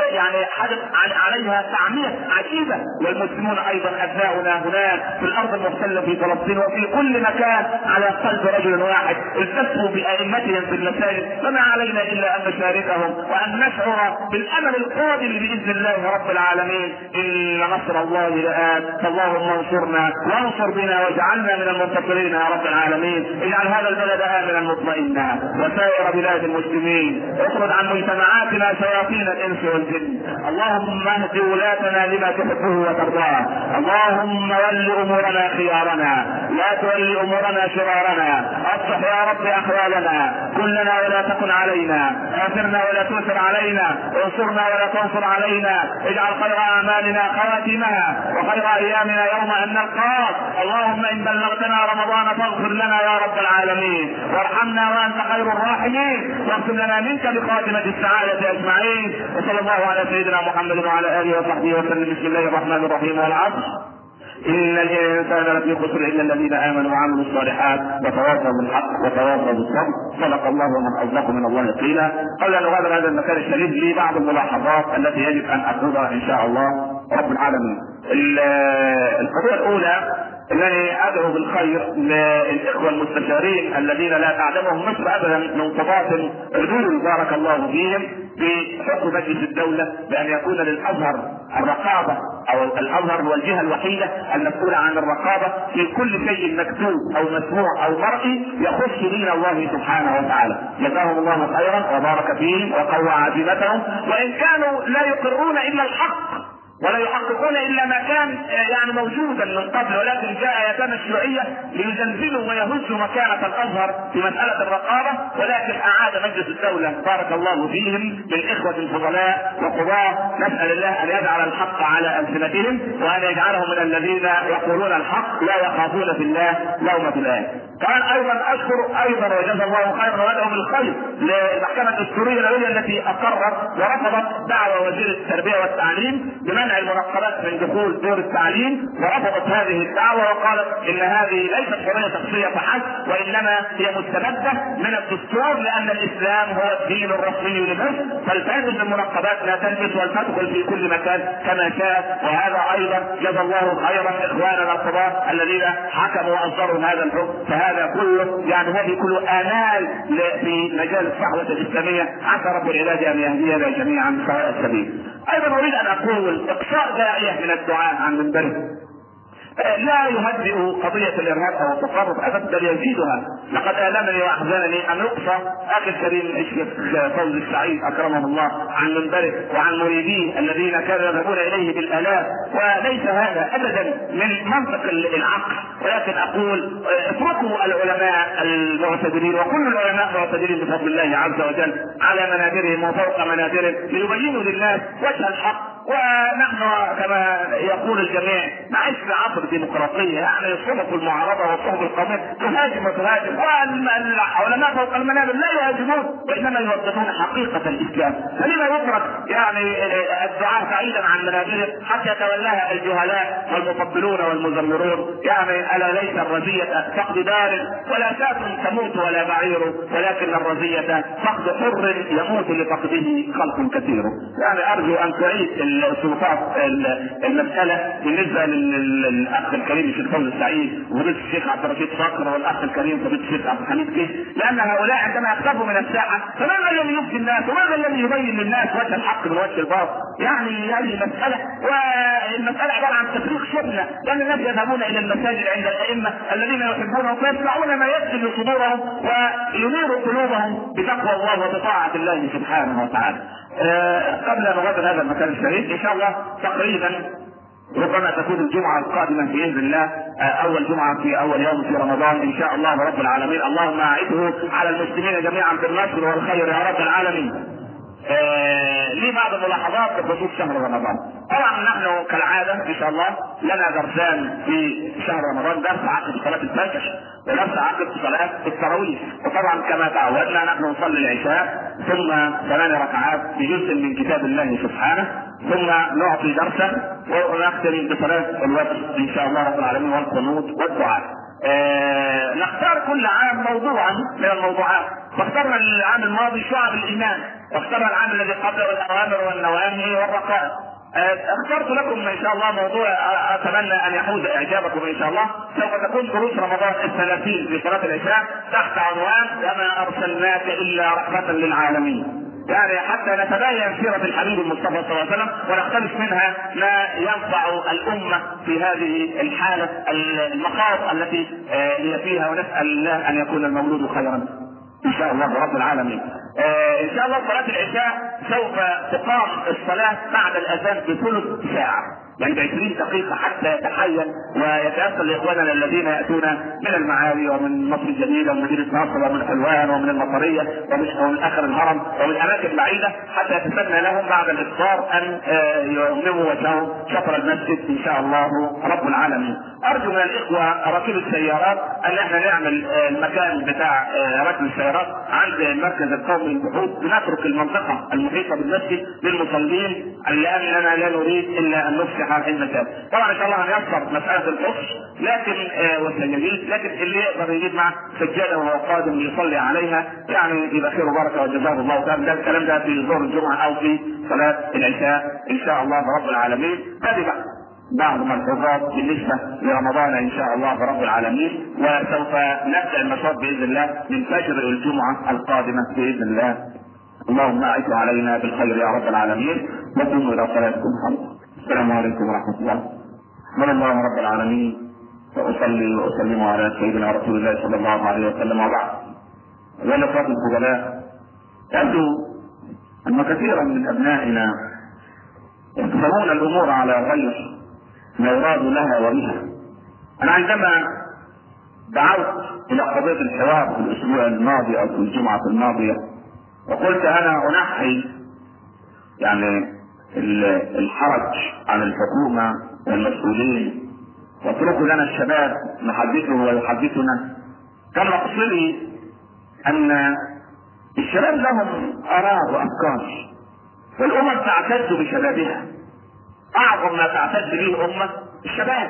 [SPEAKER 2] حدث عليها تعمية عجيبة، والمسلمون ايضا ابناؤنا هناك في الارض المحتلة في فلسطين وفي كل مكان على قلب رجل واحد التفوا بائمتهم في المساجد، فما علينا الا ان نشاركهم وان نشعر بالامل القادم باذن الله رب العالمين. ان نصر الله لآت، فاللهم انصرنا وانصر بنا واجعلنا من المنتصرين يا رب العالمين. اجعل هذا البلد امنا مطمئنا وسائر بلاد المسلمين، اخرج عن مجتمعاتنا شياطين الانس والجن. اللهم اهد ولاتنا لما تحبه وترضاه، اللهم ول امورنا خيارنا لا تول امورنا شرارنا، اصلح يا رب احوالنا، كلنا ولا تكن علينا، اثرنا ولا تؤثر علينا، انصرنا ولا تنصر علينا، اجعل خير اعمالنا خواتمها وخير ايامنا يوم ان نلقاك. اللهم ان بلغتنا رمضان فاغفر لنا يا رب العالمين، وارحمنا وانت خير الراحمين، واغفر لنا منك بخاتمة السعادة اجمعين. وصلى الله على سيدنا محمد وعلى اله وصحبه وسلم. بسم الله الرحمن الرحيم. والعصر ان الانسان لفي خسر الا الذين امنوا وعملوا الصالحات وتواصوا بالحق وتواصوا بالصبر. صدق الله ومن اصدق من الله قيلا. قبل ان نغادر هذا المكان الشريف لي بعض الملاحظات التي يجب ان اقولها ان شاء الله رب العالمين. القضيه الاولى انني ادعو بالخير للاخوه المستشارين الذين لا تعلمهم مصر ابدا من قضاة الرجل بارك الله فيهم بحكم مجلس الدوله بان يكون للازهر الرقابه، او الازهر هو الجهه الوحيده المسؤوله عن الرقابه في كل شيء مكتوب او مسموع او مرئي يخص دين الله سبحانه وتعالى. جزاهم الله خيرا وبارك فيهم وقوى عزيمتهم، وان كانوا لا يقرون الا الحق ولا يحققون الا ما كان يعني موجودا من قبل، ولكن جاء يتامى الشيوعيه ليزلزلوا ويهزوا مكانه الازهر في مساله الرقابه، ولكن اعاد مجلس الدوله بارك الله فيهم بالاخوه الفضلاء وقضاه. نسال الله ان يجعل الحق على السنتهم وان يجعلهم من الذين يقولون الحق لا يخافون في الله لومة لائم. كمان ايضا اشكر ايضا وجزا الله خيرا وادعو بالخير للمحكمه الدستوريه العليا التي اقرت ورفضت دعوى وزير التربيه والتعليم بمنع المنقبات من دخول دور التعليم، ورفضت هذه الدعوه وقالت ان هذه ليست حريه شخصيه فحسب وانما هي مستمده من الدستور، لان الاسلام هو الدين الرسمي لمصر، فلتلبس المنقبات لا تلبس ولتدخل في كل مكان كما شاء. وهذا ايضا جزا الله خيرا اخواننا القضاة الذين حكموا واصدروا هذا الحكم. فهذا كله يعني هذه كله امال في مجال الصحوه الاسلاميه، عسى رب العباد ان يهدينا جميعا سواء السبيل. ايضا اريد ان اقول اقصاء داعيه من الدعاء عن منبره لا يهدئ قضية الارهاب او التطرف ابدا، بل يزيدها. لقد المني واحزنني ان يقصى اخي الكريم الشيخ فوزي السعيد اكرمه الله عن منبره وعن مريديه الذين كانوا يذهبون اليه بالالاف، وليس هذا ابدا من منطق العقل، ولكن اقول اتركوا العلماء المعتدلين، وكل العلماء معتدلين بفضل الله عز وجل على منابرهم وفوق منابرهم ليبينوا للناس وجه الحق. ونحن كما يقول الجميع نعيش في عصر ديمقراطيه، يعني الصحف المعارضه والصحف القوميه تهاجم وتهاجم، والعلماء فوق المنابر لا يهاجمون وانما يوضحون حقيقه الاسلام. فلما يترك يعني الدعاء بعيدا عن منابره حتى يتولاها الجهلاء والمطبلون والمزمرون؟ يعني الا ليس الرزيه فقد دار ولا شاة تموت ولا بعير، ولكن الرزيه فقد حر يموت لفقده خلق كثير. يعني ارجو ان تعيد السلطات المساله بالنسبه للاخ الكريم الشيخ فوزي السعيد وفضيله الشيخ عبد الرشيد صقر والاخ الكريم فضيله الشيخ عبد الحميد كيس، لان هؤلاء عندما يختفوا من الساحه فماذا الذي يفدي الناس وماذا الذي يبين للناس وجه الحق من وجه الباطل؟ يعني هذه مساله، والمساله عباره عن تفريق شبنه، لان الناس يذهبون الى المساجد عند الائمه الذين يحبونهم فيسمعون ما يسجل صدورهم وينير قلوبهم بتقوى الله وبطاعه الله سبحانه وتعالى. أه قبل ان نغادر هذا المكان الشريف ان شاء الله تقريبا ربما تكون الجمعة القادمة بإذن الله أول جمعة في أول يوم في رمضان إن شاء الله رب العالمين. اللهم أعده على المسلمين جميعا بالنصر والخير يا رب العالمين. آه لي بعض الملاحظات بخصوص شهر رمضان. طبعا نحن كالعادة إن شاء الله لنا درسان في شهر رمضان، درس عقب صلاة الفجر ودرس عقب صلاة التراويح. وطبعا كما تعودنا نحن نصلي العشاء ثم ثمان ركعات بجزء من كتاب الله سبحانه، ثم نعطي درسا ونختم بصلاة الوتر إن شاء الله رب العالمين والقنوت والدعاء. آه نختار كل عام موضوعا من الموضوعات، فاخترنا العام الماضي شعب الإيمان، واختار العام الذي قبله الاوامر والنواهي والرقائق. اخترت لكم ان شاء الله موضوع اتمنى ان يحوز اعجابكم ان شاء الله. سوف تكون دروس رمضان الثلاثين في صلاه العشاء تحت عنوان وما ارسلناك الا رحمه للعالمين، يعني حتى نتبين سيره الحبيب المصطفى صلى الله عليه وسلم ونختلف منها ما ينفع الامه في هذه الحاله المخاض التي هي فيها، ونسال الله ان يكون المولود خيرا ان شاء الله رب العالمين. آه ان شاء الله صلاة العشاء سوف تقام الصلاة بعد الاذان بثلث ساعة، يعني بعشرين دقيقة حتى يتحين ويتأصل لاخواننا الذين يأتون من المعالي ومن مصر الجديدة ومن مدينة نصر ومن حلوان ومن المطرية ومن, ومن اخر الهرم ومن اماكن بعيدة، حتى يتسنى لهم بعد الافطار ان آه يؤمنوا وجههم شطر المسجد ان شاء الله رب العالمين. ارجو من الاخوة راكبي السيارات ان احنا نعمل آه المكان بتاع آه ركب السيارات عند المركز القومي للبحوث، بنترك المنطقة المحيطة بالمسجد للمصلين لاننا لا نريد الا ان نفسح المكان. طبعا ان شاء الله هنيسر مسألة الحفظ لكن آه والسجادين، لكن اللي يقدر يجيب مع سجادة وهو قادم يصلي عليها يعني يبقى خير وبركة وجزاه الله خيرا. ده الكلام ده في ظهر الجمعة او في صلاة العشاء ان شاء الله رب العالمين. هذه بقى بعض ملحوظات بالنسبة لرمضان ان شاء الله رب العالمين، وسوف نبدأ النشاط باذن الله من فجر الجمعة القادمة باذن الله. اللهم اعد علينا بالخير يا رب العالمين، وقوموا الى صلاتكم خيرا. السلام عليكم ورحمة الله. من الله رب العالمين، واصلي واسلم على سيدنا رسول الله صلى الله عليه وسلم، وبعد. ولقد الفضلاء يبدو ان كثيرا من ابنائنا يقسمون الامور على غير ما يراد لها وبها. انا عندما دعوت الى قضية الحوار في الاسبوع الماضي او في الجمعة الماضية وقلت انا انحي يعني الحرج عن الحكومة والمسؤولين واتركوا لنا الشباب نحدثه ويحدثنا، كان مقصدي ان الشباب لهم اراء وافكار والامم تعتز بشبابها. اعظم ما تعتز به امه الشباب،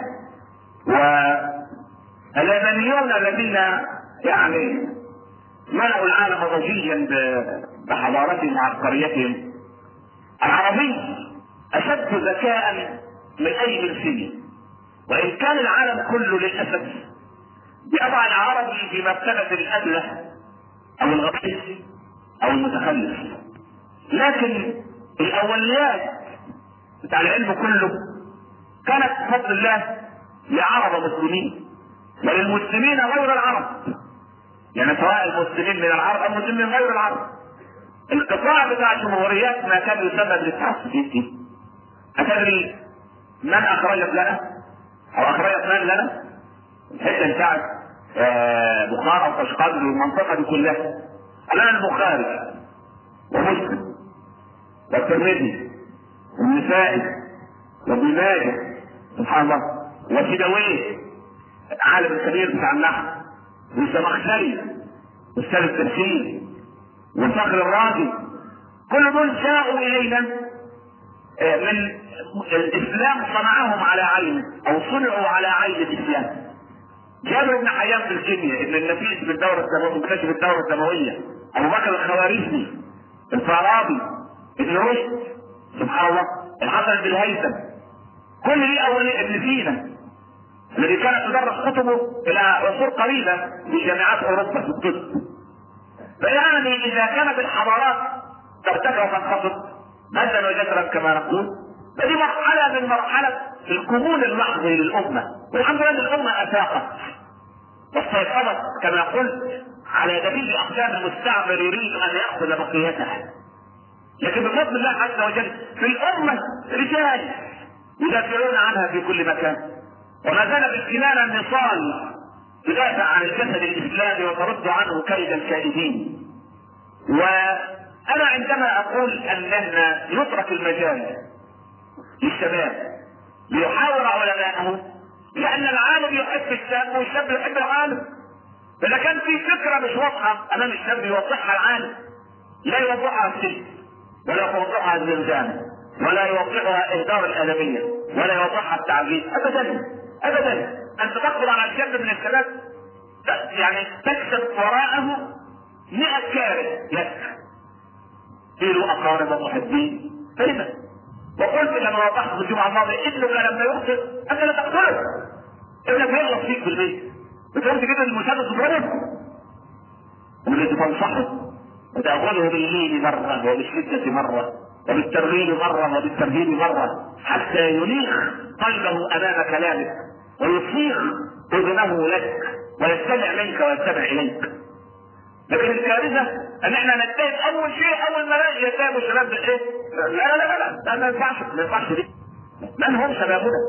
[SPEAKER 2] واليابانيون الذين يعني ملأوا العالم ضجيجا بحضارتهم وعبقريتهم، العربي اشد ذكاء من اي ملسي، وان كان العالم كله للاسف بيضع العربي في مرتبة الابله او الغطيس او المتخلف، لكن الاوليات بتاع العلم كله كانت بفضل الله لعرب مسلمين وللمسلمين غير العرب، يعني سواء المسلمين من العرب او المسلمين من غير العرب. القطاع بتاع الجمهوريات ما كان يسمى بالاتحاد السوفيتي. أتدري من اخرجت لنا او اخرجت من لنا الحته بتاعت بخارى وقشقاد والمنطقه دي كلها؟ الان البخاري ومسلم والترمذي والنسائي وابن ماجه سبحان الله وسيبويه عالم الكبير بتاع النحو والزمخشري واستاذ التفسير والفخر الرازي، كل دول جاءوا الينا من الاسلام صنعهم على عين او صنعوا على عين الاسلام. جابر بن حيان في الكيمياء، ابن النفيس في الدوره الدمويه مكتشف الدوره الدمويه، ابو بكر الخوارزمي، الفارابي، ابن رشد سبحان الله، الحسن بن الهيثم، كل دي اول ابن سينا الذي كانت تدرس كتبه الى عصور قريبه في جامعات اوروبا في الطب. فيعني اذا كانت الحضارات ترتفع وتنخفض مدا وجسرا كما نقول، فدي مرحله من مرحله الكمون اللحظي للامه، والحمد لله الامه افاقت واستيقظت كما قلت على دليل اقدام المستعمر يريد ان ياخذ بقيتها. لكن بفضل الله عز وجل في الامه رجال يدافعون عنها في كل مكان، وما زال باجتماعنا النصال تدافع عن الجسد الاسلامي وترد عنه كيد الكائدين. وانا عندما اقول اننا نترك المجال للشباب ليحاور علماءه، لان العالم يحب الشاب والشاب يحب العالم، فاذا كان في فكره مش واضحه امام الشاب يوضحها العالم، لا يوضحها السجن ولا يوضحها الزنزانه ولا يوضحها اهدار الادميه ولا يوضحها التعذيب ابدا ابدا. انت تقبل على الشاب من الشباب يعني تكسب وراءه مئة كاره يسعى، في له اقارب ومحبين فلما؟ وقلت كما وضحت في الجمعه الماضيه ابنك لما يخطئ انت لا تقتله. ابنك بيغلط فيك في البيت بتقول كده المشاهد تضربه والذي تنصحه وتأخذه باللين مرة وبالشدة مرة وبالترغيب مرة وبالترهيب مرة حتى ينيخ قلبه أمام كلامك ويصيغ أذنه لك ويستمع منك ويستمع إليك. لكن الكارثة أن احنا نتهم أول شيء أول ما يتهم الشباب بالإيه؟ لا لا لا لا لا ما ينفعش ما ينفعش دي. من هم شبابنا؟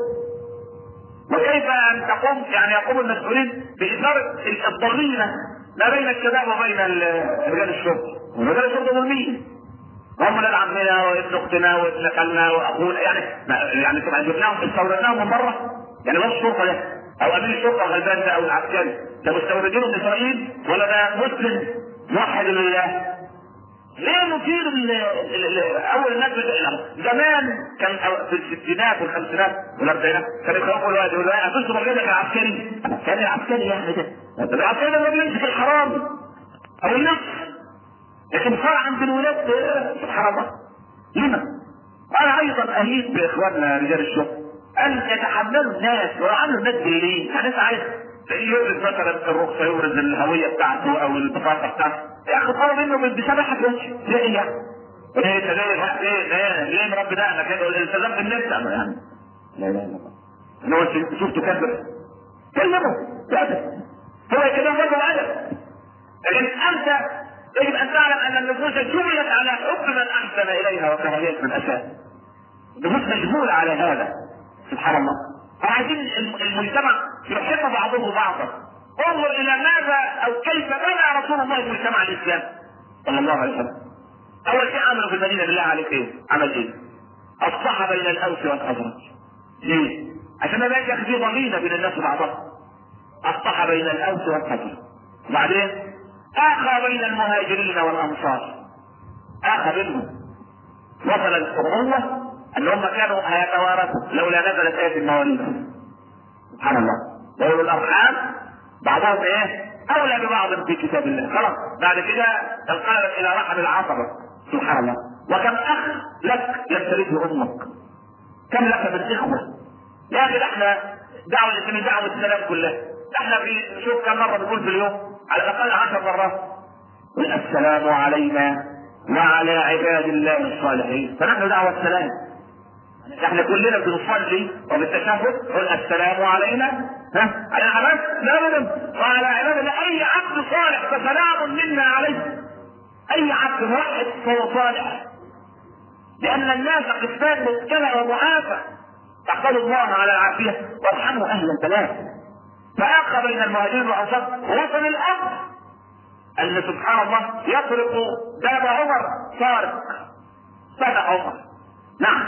[SPEAKER 2] وكيف أن تقوم يعني يقوم المسؤولين بإثارة الضغينة ما بين الشباب وبين رجال الشرطة. ورجال الشرطة ظلمين. هم ولاد عمنا وابن اختنا وابن خالنا واخونا يعني يعني طبعا جبناهم استوردناهم من بره يعني بس الشرطه ده او امين الشرطه الغلبان ده او العسكري ده مستوردينه من اسرائيل ولا ده مسلم موحد لله؟ ليه نثير اول الناس زمان كان في الستينات والخمسينات والاربعينات كانوا يخوفوا الواد يقولوا ايه هتنصب غيرك العسكري كان العسكري يعني ده العسكري ده بيمسك الحرام او النص لكن صار عند الولاد سبحان الله. لما؟ انا ايضا اهيب باخواننا رجال الشرطه ان يتحملوا الناس ويعاملوا الناس باللين. يعني انت عايز يبرز مثلا الرخصه يبرز الهويه بتاعته او البطاقه بتاعته يا اخي طلب منه بسماحه وجه ليه يعني؟ ايه ده ليه ليه ليه مربي ده انا كده التزمت بالنفس يعني لا لا لا ان هو شفته كبر كلمه كده هو يكلمه برضه ادب. لكن انت يجب ان تعلم ان النفوس جبلت على حب من احسن اليها وكراهيه من اساء. النفوس مجبوله على هذا سبحان الله. وعايزين المجتمع يحب بعضه بعضا. انظر الى ماذا او كيف بنى رسول الله المجتمع الاسلامي صلى الله عليه وسلم. اول شيء عمله في المدينه بالله عليك ايه؟ عمل ايه؟ اصلح بين الاوس والخزرج. ليه؟ عشان ما يبقاش يا اخي في ضغينه بين الناس وبعضها. اصلح بين الاوس والخزرج. وبعدين اخى بين المهاجرين والانصار. اخى بينهم. وصل الأخوة ان هم كانوا هيتوارثوا لولا نزلت آية المواريث. سبحان الله. وأولو الارحام بعضهم ايه؟ اولى ببعض في كتاب الله. خلاص بعد كده انقلبت الى رحم العصبة. سبحان الله. وكم اخ لك يفترضه امك. كم لك من اخوة. يا اخي احنا دعوة الاسلام دعوة السلام كلها. احنا في شوف كم مرة بنقول في اليوم على الاقل عشر مرات السلام علينا وعلى عباد الله الصالحين. فنحن دعوة السلام. احنا كلنا بنصلي وبالتشهد قل السلام علينا ها على عباد لا وعلى عباد الله. اي عبد صالح فسلام منا عليه. اي عبد واحد فهو صالح لان الناس قسمان مبتلى ومعافى. تحمد الله على العافيه وارحموا اهل البلاء. فاخى بين المهاجرين والانصار. وصل الامر ان سبحان الله يطرق باب عمر طارق. فتح عمر نعم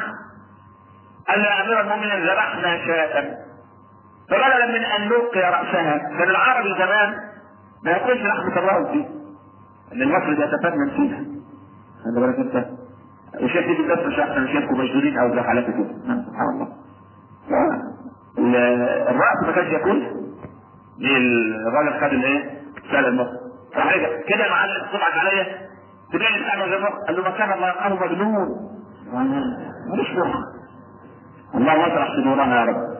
[SPEAKER 2] قال يا امير المؤمنين ذبحنا شاة فبدلا من ان نلقي راسها كان العربي زمان ما ياكلش لحمه الراس دي ان المصري يتفنن فيها. خلي بالك انت وشايف دي بس مش احسن شايفكم مجنونين او زي حالاتي كده سبحان الله. الراس ما كانش ياكلها. ليه الراجل خد الايه؟ سال المصري فرجع كده يا معلم صبعك عليا تبين الحاجه زي المخ. قال له ما كان الله يرحمه مجنون مش مخ. الله يشرح صدورنا يا رب.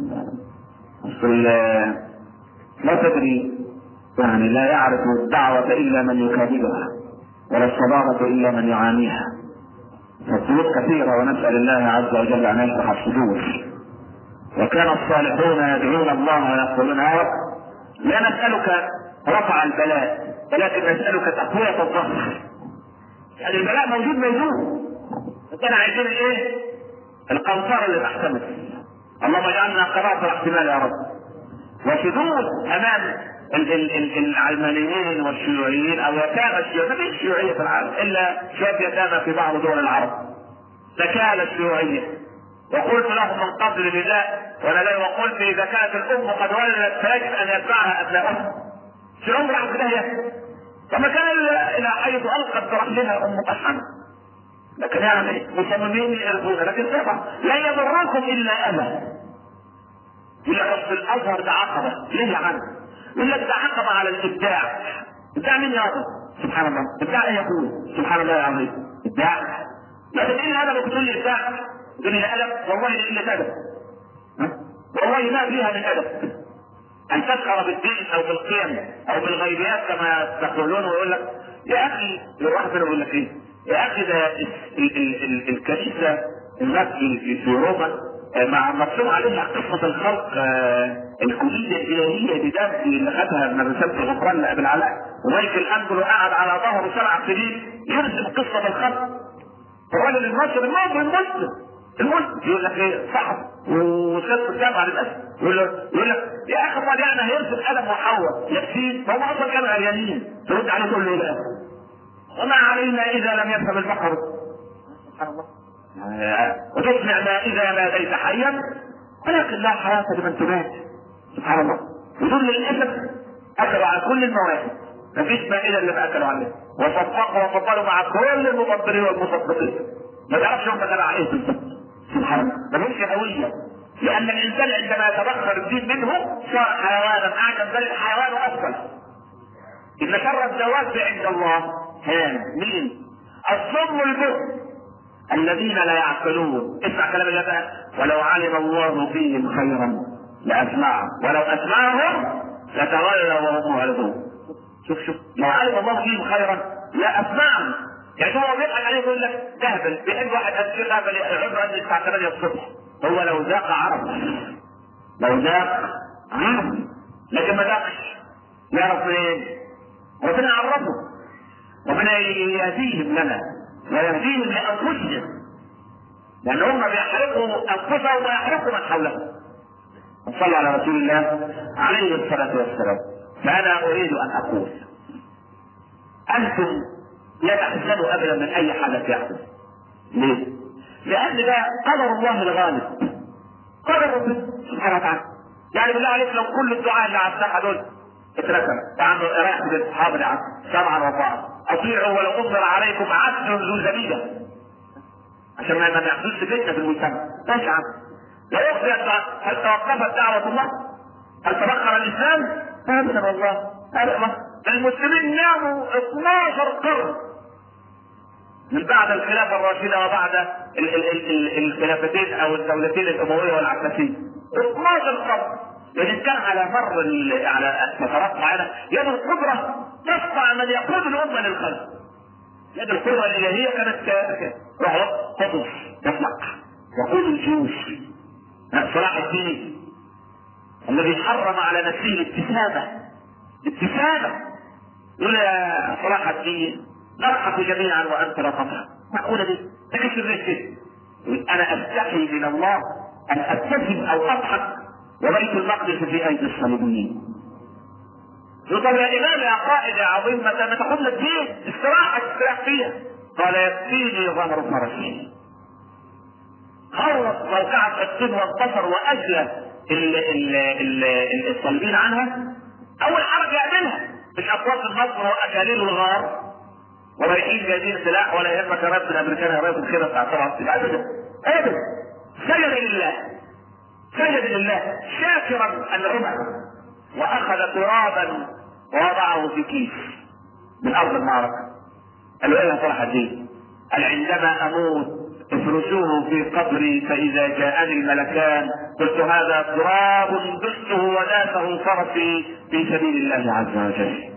[SPEAKER 2] لا تدري يعني لا يعرف الدعوة إلا من يكابدها ولا الصدارة إلا من يعانيها. فالصدور كثيرة ونسأل الله عز وجل أن يشرح الصدور. وكان الصالحون يدعون الله ويقولون يا رب لا نسألك رفع البلاء ولكن نسألك تقوية الظهر. يعني البلاء موجود موجود كان عايزين ايه؟ القنطرة اللي تحتمل. اللهم اجعلنا قناطر احتمال يا رب. وشذوذ امام العلمانيين والشيوعيين او يتامى الشيوعيين. ما فيش شيوعية في العالم الا شوية يتامى في بعض دول العرب. تكال الشيوعية. وقلت لهم من قبل لله وانا لا وقلت اذا كانت الام قد ولدت فيجب ان يتبعها ابنائها. في عمر عبد الله فما كان الى حيث القت برحمها ام طحنه. لكن يعني مصممين يرضون لكن طبعا لا يضركم الا اذى. يقول لك اصل الازهر ده عقبه ليه يا عم؟ يقول لك ده عقبه على الابداع. ابداع مين يا رب؟ سبحان الله. ابداع ايه يقول؟ سبحان الله العظيم. ابداع. لكن ايه الادب بتقول لي ابداع؟ تقول لي الادب والله الا ادب، والله ما فيها من ادب ان تشعر بالدين او بالقيم او بالغيبيات كما تقولون، ويقول لك يا اخي الواحد يقول لك ايه يا اخي ده الكنيسه الناس في اوروبا مع مرسوم عليها قصه الخلق الكوميديا الالهيه دي ده اللي خدها من رساله الغفران لابن العلاء، ومايكل انجلو قعد على ظهره سبع سنين يرسم قصه الخلق. الراجل المصري المصري المسلم المسلم يقول لك ايه صح وشد الجامعه للاسف، يقول لك يقول لك يا اخي امال يعني هيرسم ادم وحواء يكفين؟ فهم اصلا كانوا عريانين. ترد عليه تقول له ايه بقى؟ وما علينا اذا لم يفهم البحر. سبحان الله. وتصنع ما اذا ما ليس حيا ولكن لا حياه لمن تمات. سبحان الله. ودول للاسف اكلوا على كل المواهب، مفيش مائده اللي ما اكلوا عليها، وصدقوا وفضلوا مع كل المفضلين والمصدقين. ما تعرفش هم تبع ايه بالظبط. سبحان الله. ما لهمش هويه، لان الانسان عندما يتبخر الدين منه صار حيوانا اعجب بل الحيوان افضل. ان شر الدواب عند الله هان مين؟ الصم البكم الذين لا يعقلون. اسمع كلام الله بقى، ولو علم الله فيهم خيرا لاسمعهم ولو اسمعهم لتولوا وهم معرضون. شوف شوف لو علم الله فيهم خيرا لا اسمعهم. يعني هو بيضحك عليه يقول لك جهبل بيحب واحد قد جهبل يقعد عنده الساعه ثمانية الصبح. هو لو ذاق عرف، لو ذاق عرف، لكن ما ذاقش يعرف منين؟ ربنا عرفه، ربنا يهديهم لنا ويهديهم لانفسهم، لان هم بيحرقوا انفسهم ويحرقوا من حولهم. صلى على رسول الله عليه الصلاه والسلام. فانا اريد ان اقول انتم لا تحزنوا ابدا من اي حدث يحدث. ليه؟ لان ده قدر الله الغالب، قدر ربنا سبحانه وتعالى. يعني بالله عليك لو كل الدعاء اللي على الساحه دول اتركنا تعالوا رايح بنت حاضر يا عم سمعا وطاعه اطيعوا ولو امر عليكم عبد ذو زبيده عشان ما يحصلش فتنه في المجتمع. ماشي يا عم. لا يخفي هل توقفت دعوه الله؟ هل تبخر الاسلام؟ ابدا والله ابدا. المسلمين ناموا اثناشر قرن من بعد الخلافه الراشده وبعد ال ال ال الخلافتين او الدولتين الامويه والعباسيه. اثناشر قرن. لان كان على مر على فترات معينه يد القدره تصنع من يقود الامه للخير. يد القدره الالهيه كانت روح قدس يطلق يقود الجيوش. صلاح الدين الذي حرم على نفسه الابتسامه ابتسامه يقول يا صلاح الدين نضحك جميعا وانت لا تضحك. معقوله دي؟ ده كيف الرزق؟ انا استحي من الله ان ابتسم او اضحك وبيت المقدس في ايدي الصليبيين. يقول طب يا امام يا قائد يا عظيم ما تاخذ لك دين استراحه تستريح فيها. قال يكفيني ظهر فرسي. خلص موقعة حطين وانتصر واجلى الصليبيين عنها. اول حركه يعملها مش اقواس النصر واكاليل الغار ورايحين جايبين سلاح ولا يهمك يا رب الامريكان يا رب الخيره بتاع طرف ابدا ابدا. سجد لله سجد لله شاكرا انعمه واخذ ترابا ووضعه في كيس من ارض المعركه. قال له ايه يا صلاح الدين؟ قال عندما اموت افرشوه في قبري فاذا جاءني الملكان قلت هذا تراب دسته وداسه فرسي في سبيل الله عز وجل.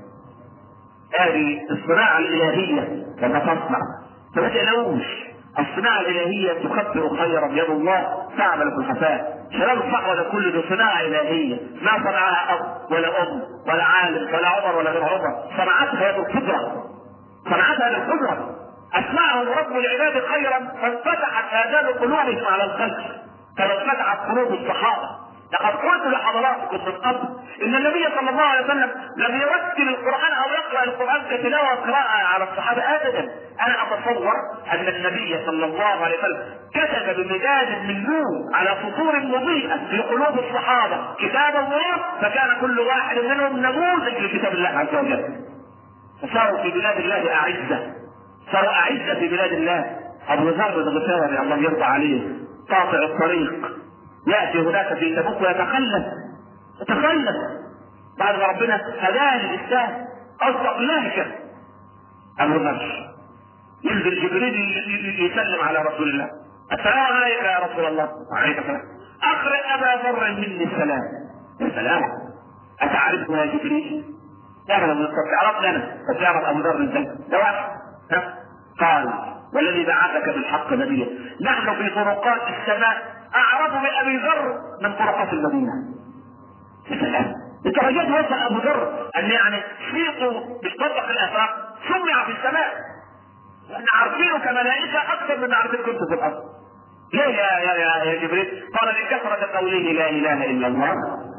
[SPEAKER 2] هذه الصناعه الالهيه لما تصنع فما تقلقوش. الصناعه الالهيه تخبر خيرا يد الله تعمل في الخفاء. شباب الصحوه ده كله ده صناعه الهيه ما صنعها اب ولا ام ولا عالم ولا عمر ولا غير عمر، صنعتها يد القدره صنعتها يد القدره. اسمعهم رب العباد خيرا فانفتحت اذان قلوبهم على الخلق كما انفتحت قلوب الصحابه. لقد قلت لحضراتكم من قبل ان النبي صلى الله عليه وسلم لم يرتل القران او يقرا القران كتلاوه قراءه على الصحابه ابدا. انا اتصور ان النبي صلى الله عليه وسلم كتب بمداد من نور على سطور مضيئه في قلوب الصحابه كتاب الله فكان كل واحد منهم نموذج لكتاب الله عز وجل. فصاروا في بلاد الله اعزه صاروا اعزه في بلاد الله. ابو ذر الغفاري الله يرضى عليه قاطع الطريق ياتي هناك في تبوك ويتخلف يتخلف بعد ما ربنا هداه للاسلام اصدق لهجه. ابو ذر ينزل جبريل يسلم على رسول الله، السلام عليك يا رسول الله. وعليك السلام. اقرئ ابا ذر مني السلام. يا سلام، اتعرفه يا جبريل؟ تعرف عرفنا انا، بس يعرف ابو ذر ازاي؟ ده واحد. قال والذي بعثك بالحق نبيا نحن في طرقات السماء اعرف بابي ذر من طرقات المدينه. يا سلام، الدرجات وصل ابو ذر ان يعني صيته بتطبق الافاق سمع في السماء، وان عارفينه كملائكه اكثر من عارفين كنت في الارض. ليه يا يا يا, يا جبريل؟ قال لكثره قوله لا اله الا الله.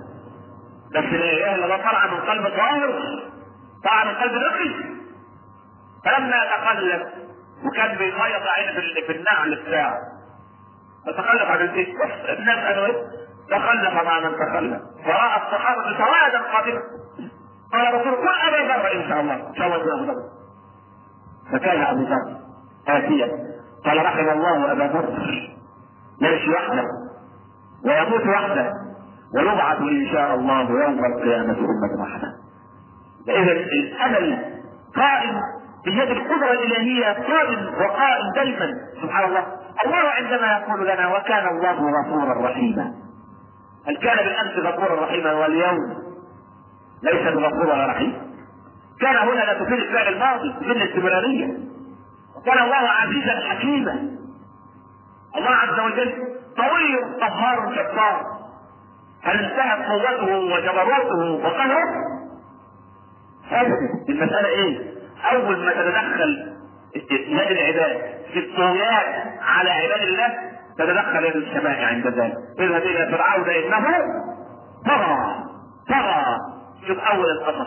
[SPEAKER 2] بس لا اله الا الله طلع من قلب ظاهر، طلع من قلب نقي. فلما تقلب وكان بيخيط عينه في النعل بتاعه فتخلف عن البيت، الناس قالوا تخلف مع من تخلف، فراى الصحابه سوادا قادما. قال رسول كل ابا ذر ان شاء الله، ان شاء الله يكون ابو ذر. فكان ابو ذر اتيا قال رحم الله ابا ذر، يمشي وحده ويموت وحده ويبعث ان شاء الله يوم القيامه امه وحده. اذا الامل قائم بيد القدره الالهيه، قائم وقائم دائما. سبحان الله، الله عندما يقول لنا وكان الله غفورا رحيما، هل كان بالامس غفورا رحيما واليوم ليس بغفور ولا رحيم؟ كان هنا لا تفيد الفعل الماضي، تفيد الاستمراريه. وكان الله عزيزا حكيما. الله عز وجل قوي قهار جبار. هل انتهت قوته وجبروته وقهره؟ ابدا. المساله ايه؟ اول ما تتدخل يد العباد في الطغيان على عباد الله تتدخل يد السماء عند ذلك. اذهب الى فرعون انه طغى طغى. شوف اول القصص،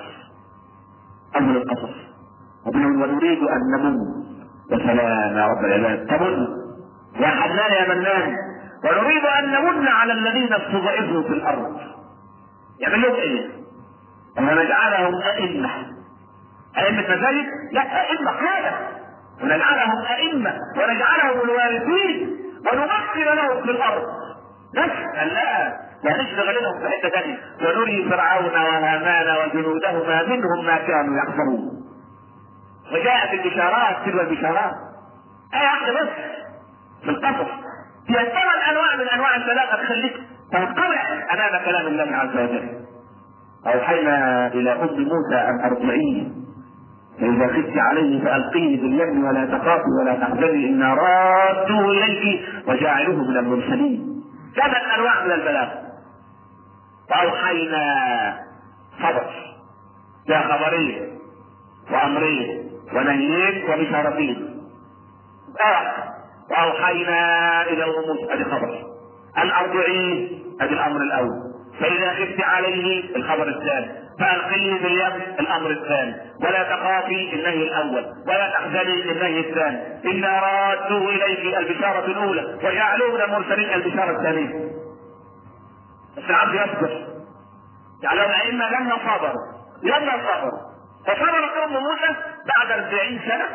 [SPEAKER 2] اول القصص ونريد ان نمن. يا سلام يا رب العباد، تمن يا حنان يا منان. ونريد ان نمن على الذين استضعفوا في الارض. يعمل لهم ايه؟ ونجعلهم ائمه. ائمه مزايد؟ لا، ائمه قاده. ونجعلهم ائمه ونجعلهم الوارثين ونمكن لهم في الارض. بس لا لا نشتغل لهم في حته ثانيه. ونري فرعون وهامان وجنودهما منهم ما كانوا يحذرون. وجاءت البشارات تلو البشارات. ايه واحده بس في القصص فيها ثمان انواع من انواع البلاغه تخليك تنقطع امام كلام الله عز وجل. اوحينا الى ام موسى ان ارضعيه فاذا خفت عليه فالقيه باليم ولا تخافي ولا تحزني انا رادوه اليك وجاعلوه من المرسلين. ثمان انواع من البلاغه. واوحينا خبر، ده خبرين وامرين ونهيين وبشارتين. آه. واوحينا الى موسى، ادي خبر. ان ارضعيه، ادي الامر الاول. فاذا خفت عليه، الخبر الثاني. فالقيه في اليم، الامر الثاني. ولا تخافي، النهي الاول. ولا تحزني، النهي الثاني. انا رادوه اليك، البشاره الاولى. وجعلوه من المرسلين، البشاره الثانيه. بس العبد يصبر. جعلهم ائمه لما صبروا لما صبروا فصبر قوم موسى بعد أربعين سنه.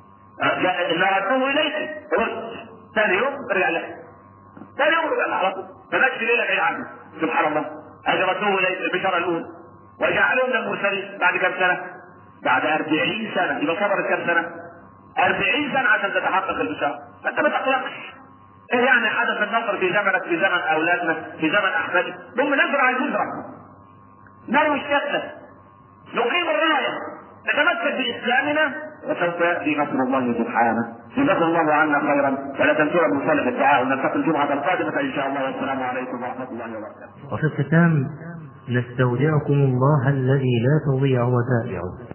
[SPEAKER 2] إلا ردوه إليك رد. ثاني يوم رجع لك، ثاني يوم رجع على طول، فمشي ليلة بعيد عنه. سبحان الله. هذا ردوه إليك البشارة الأولى. وجعلهم من المرسلين بعد كم سنة؟ بعد أربعين سنة. يبقى صبر كم سنة؟ أربعين سنة عشان تتحقق البشارة. أنت ما تقلقش. إيه يعني حدث النصر في زمنك، في زمن أولادنا، في زمن أحفادك؟ ثم نزرع البذرة، نروي الشتى، نقيم الراية، نتمسك بإسلامنا، وسوف يأتي نصر الله سبحانه. جزاكم الله عنا خيرا، ولا تنسوا بصالح الدعاء، ونلتقي الجمعة القادمة إن شاء الله، والسلام عليكم ورحمة الله وبركاته.
[SPEAKER 1] وفي الختام نستودعكم الله الذي لا تضيع ودائعه